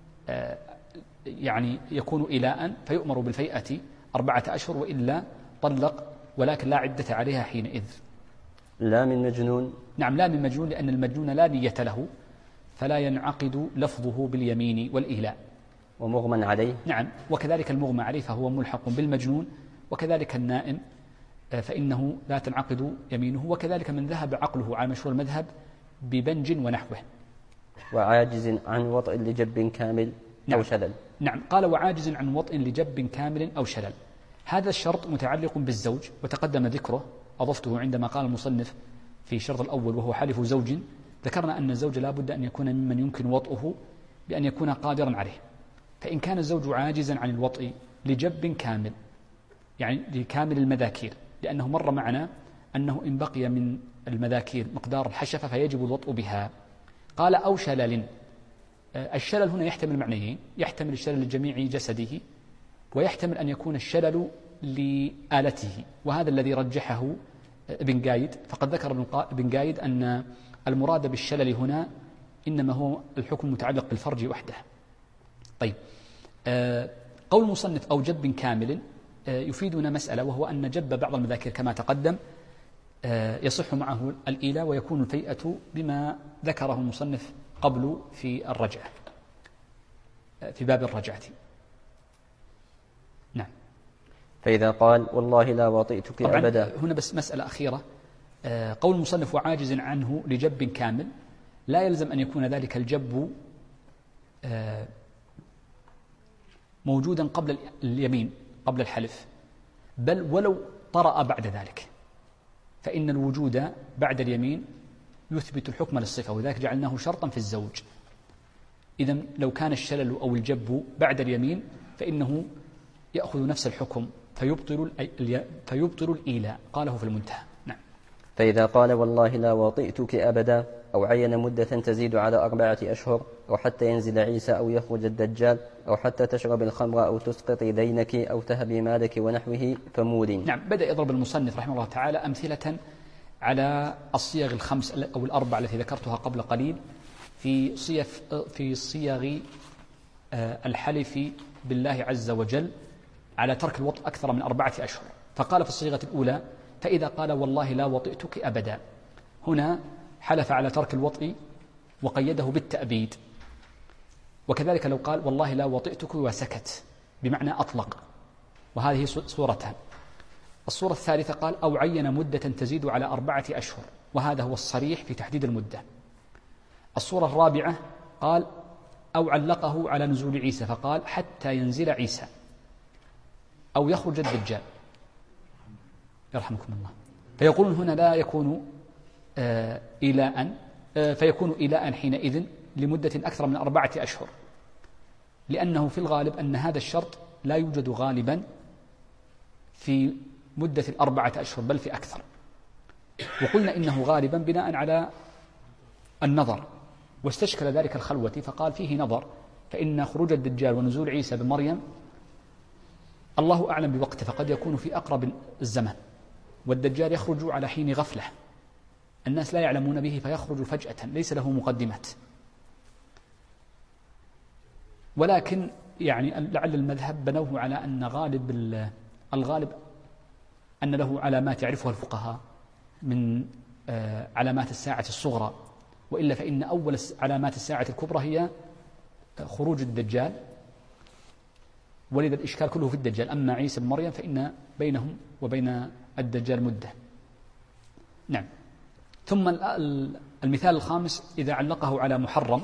يعني يكون إيلاء، فيؤمر بالفيئة 4 أشهر، وإلا طلق، ولكن لا عدة عليها حينئذ. لا من مجنون، نعم، لا من مجنون، لأن المجنون لا نية له، فلا ينعقد لفظه باليمين والإيلاء. ومغمى عليه، نعم، وكذلك المغمى عليه فهو ملحق بالمجنون، وكذلك النائم فإنه لا تنعقد يمينه، وكذلك من ذهب عقله على مشهور المذهب ببنج ونحوه. وعاجز عن وطء لجب كامل أو شلل. نعم، قال: وعاجز عن وطء لجب كامل أو شلل. هذا الشرط متعلق بالزوج، وتقدم ذكره، أضفته عندما قال المصنف في الشرط الأول وهو حلف زوج، ذكرنا أن الزوج لا بد أن يكون ممن يمكن وطئه بأن يكون قادرا عليه. فإن كان الزوج عاجزا عن الوطء لجب كامل، يعني لكامل المذاكير، لأنه مر معنا أنه إن بقي من المذاكير مقدار الحشفة فيجب الوطء بها. قال: أو شلل. الشلل هنا يحتمل معنيين: يحتمل الشلل لجميع جسده، ويحتمل أن يكون الشلل لآلته، وهذا الذي رجحه ابن قايد. فقد ذكر ابن قايد أن المراد بالشلل هنا إنما هو الحكم المتعلق بالفرج وحده. طيب، قول المصنف أو جب كامل يفيدنا مسألة، وهو أن جب بعض المذاكير كما تقدم يصح معه الإيلاء، ويكون الفيئة بما ذكره المصنف قبل في الرجعة، في باب الرجعة. نعم. فإذا قال: والله لا وطئتك أبدا. هنا بس مسألة أخيرة، قول المصنف: وعاجز عنه لجب كامل، لا يلزم أن يكون ذلك الجب موجودا قبل اليمين، قبل الحلف، بل ولو طرأ بعد ذلك، فإن الوجود بعد اليمين يثبت الحكم للصفة، وذلك جعلناه شرطا في الزوج. إذن لو كان الشلل أو الجب بعد اليمين فإنه يأخذ نفس الحكم فيبطل الإيلاء. قاله في المنتهى. نعم. فإذا قال: والله لا وطئتك أبدا، أو عين مدة تزيد على 4 أشهر، أو حتى ينزل عيسى، أو يخرج الدجال، أو حتى تشرب الخمر، أو تسقطي دينك، أو تهبي مالك ونحوه، فمول. نعم، بدأ يضرب المصنف رحمه الله تعالى أمثلة على الصيغ الخمس أو الأربع التي ذكرتها قبل قليل في صيغ الحلف بالله عز وجل على ترك الوطء أكثر من 4 أشهر. فقال في الصيغة الأولى: فإذا قال: والله لا وطئتك أبدا، هنا حلف على ترك الوطء وقيده بالتأبيد. وكذلك لو قال: والله لا وطئتك وسكت، بمعنى أطلق. وهذه صورتان. الصورة الثالثة قال: أو عين مدة تزيد على 4 أشهر، وهذا هو الصريح في تحديد المدة. الصورة الرابعة قال: أو علقه على نزول عيسى، فقال: حتى ينزل عيسى، أو يخرج الدجال، يرحمكم الله. فيقولون هنا لا يكون إيلاء، فيكون إيلاء حينئذ لمدة أكثر من 4 أشهر، لأنه في الغالب أن هذا الشرط لا يوجد غالبا في مدة 4 أشهر، بل في أكثر. وقلنا إنه غالبا بناء على النظر، واستشكل ذلك الخلوة، فقال: فيه نظر، فإن خروج الدجال ونزول عيسى بن مريم الله أعلم بوقته، فقد يكون في أقرب الزمن، والدجال يخرج على حين غفلة الناس لا يعلمون به فيخرج فجأة ليس له مقدمات. ولكن يعني لعل المذهب بنوه على أن الغالب أن له علامات يعرفها الفقهاء من علامات الساعة الصغرى، وإلا فإن أول علامات الساعة الكبرى هي خروج الدجال، ولذا الإشكال كله في الدجال. أما عيسى بن مريم فإن بينهم وبين الدجال مدة. نعم. ثم المثال الخامس إذا علقه على محرم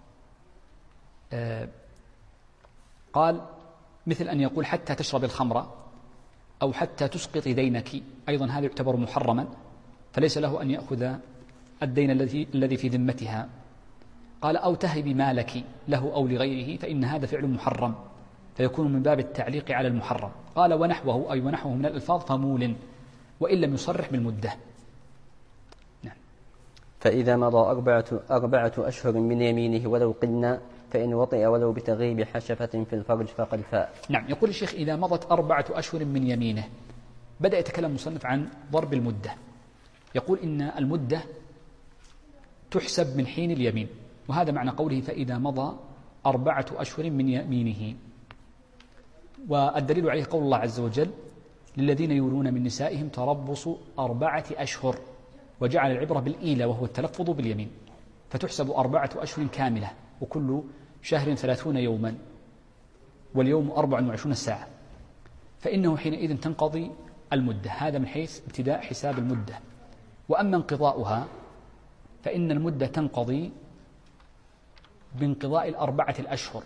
قال مثل أن يقول حتى تشرب الخمر أو حتى تسقط دينك، أيضا هذا يعتبر محرما، فليس له أن يأخذ الدين الذي في ذمتها. قال أو تهب مالك له أو لغيره، فإن هذا فعل محرم فيكون من باب التعليق على المحرم. قال ونحوه أي ونحوه من الألفاظ فمول وإن لم يصرح بالمدة. نعم. فإذا مضى 4 أشهر من يمينه ولو قلنا فإن وطئ ولو بتغيب حشفة في الفرج فقد فاء. نعم. يقول الشيخ إذا مضت 4 أشهر من يمينه، بدأ يتكلم المصنف عن ضرب المدة. يقول إن المدة تحسب من حين اليمين، وهذا معنى قوله فإذا مضى 4 أشهر من يمينه. والدليل عليه قول الله عز وجل للذين يولون من نسائهم تربص 4 أشهر، وجعل العبرة بالإيلة وهو التلفظ باليمين، فتحسب 4 أشهر كاملة، وكل شهر 30 يوما، واليوم 24 ساعة، فإنه حينئذ تنقضي المدة. هذا من حيث ابتداء حساب المدة. وأما انقضاؤها فإن المدة تنقضي بانقضاء 4 الأشهر،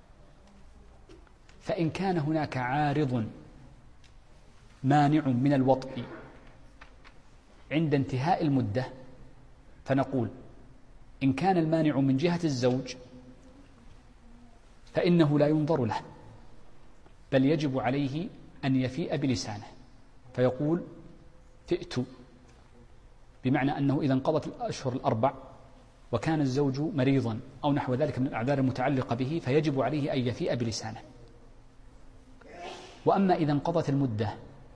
فإن كان هناك عارض مانع من الوطء عند انتهاء المدة فنقول إن كان المانع من جهة الزوج فإنه لا ينظر له، بل يجب عليه أن يفيء بلسانه فيقول فئت، بمعنى أنه إذا انقضت الأشهر 4 وكان الزوج مريضا أو نحو ذلك من الأعذار المتعلقة به فيجب عليه أن يفيء بلسانه. وأما إذا انقضت المدة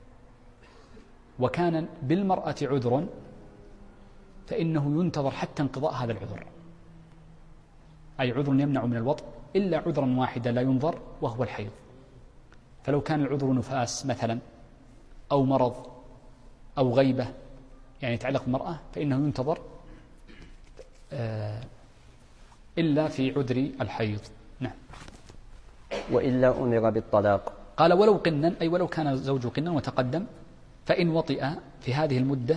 وكان بالمرأة عذر فإنه ينتظر حتى انقضاء هذا العذر، أي عذر يمنع من الوطء إلا عذرا واحدا لا ينظر وهو الحيض. فلو كان العذر نفاس مثلا أو مرض أو غيبة يعني يتعلق بالمرأة فإنه ينتظر إلا في عذر الحيض. نعم. وإلا أمر بالطلاق. قال ولو قنا أي ولو كان الزوج قنا وتقدم، فإن وطئ في هذه المدة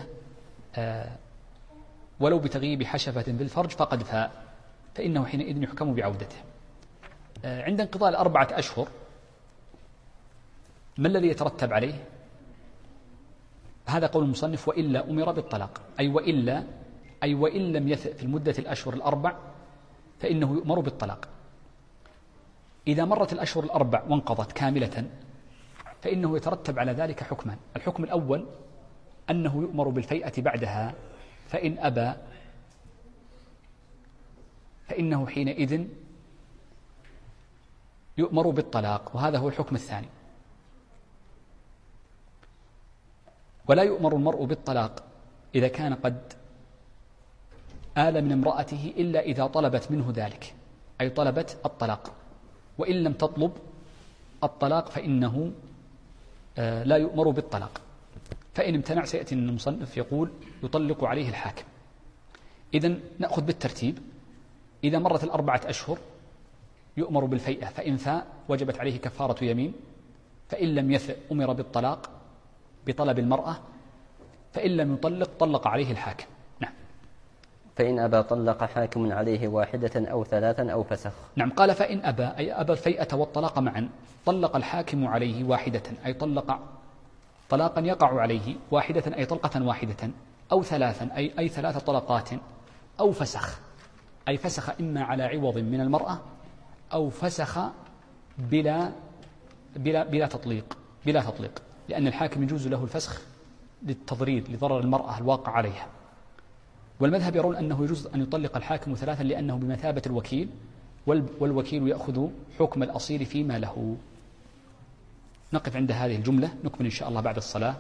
ولو بتغيب حشفة في الفرج فقد فاء، فإنه حينئذ يحكم بعودته. عند انقضاء 4 أشهر ما الذي يترتب عليه؟ هذا قول المصنف وإلا أمر بالطلاق، أي وإن لم يثئ في المدة الأشهر 4 فإنه يؤمر بالطلاق. إذا مرت الأشهر 4 وانقضت كاملة فإنه يترتب على ذلك حكمان. الحكم الأول أنه يؤمر بالفيئة بعدها، فإن أبى فإنه حينئذ يؤمر بالطلاق، وهذا هو الحكم الثاني. ولا يؤمر المرء بالطلاق إذا كان قد آل من امرأته إلا إذا طلبت منه ذلك، أي طلبت الطلاق، وإن لم تطلب الطلاق فإنه لا يؤمر بالطلاق. فإن امتنع سيأتي المصنف يقول يطلق عليه الحاكم. إذن نأخذ بالترتيب. إذا مرت 4 أشهر يؤمر بالفيئة، فإن فاء وجبت عليه كفارة يمين، فإن لم يفئ أمر بالطلاق بطلب المرأة، فإن لم يطلق طلق عليه الحاكم. نعم. فإن أبى طلق حاكم عليه 1 أو 3 أو فسخ. نعم. قال فإن أبى أي أبى الفيئة والطلاق معا طلق الحاكم عليه 1 أي طلق طلاقا يقع عليه 1 أي طلقة واحدة أو 3 أي 3 طلقات أو فسخ أي فسخ إما على عوض من المرأة أو فسخ بلا تطليق لأن الحاكم يجوز له الفسخ للتضرير لضرر المرأة الواقع عليها. والمذهب يرون أنه يجوز أن يطلق الحاكم 3 لأنه بمثابة الوكيل والوكيل يأخذ حكم الأصيل فيما له. نقف عند هذه الجملة، نكمل إن شاء الله بعد الصلاة.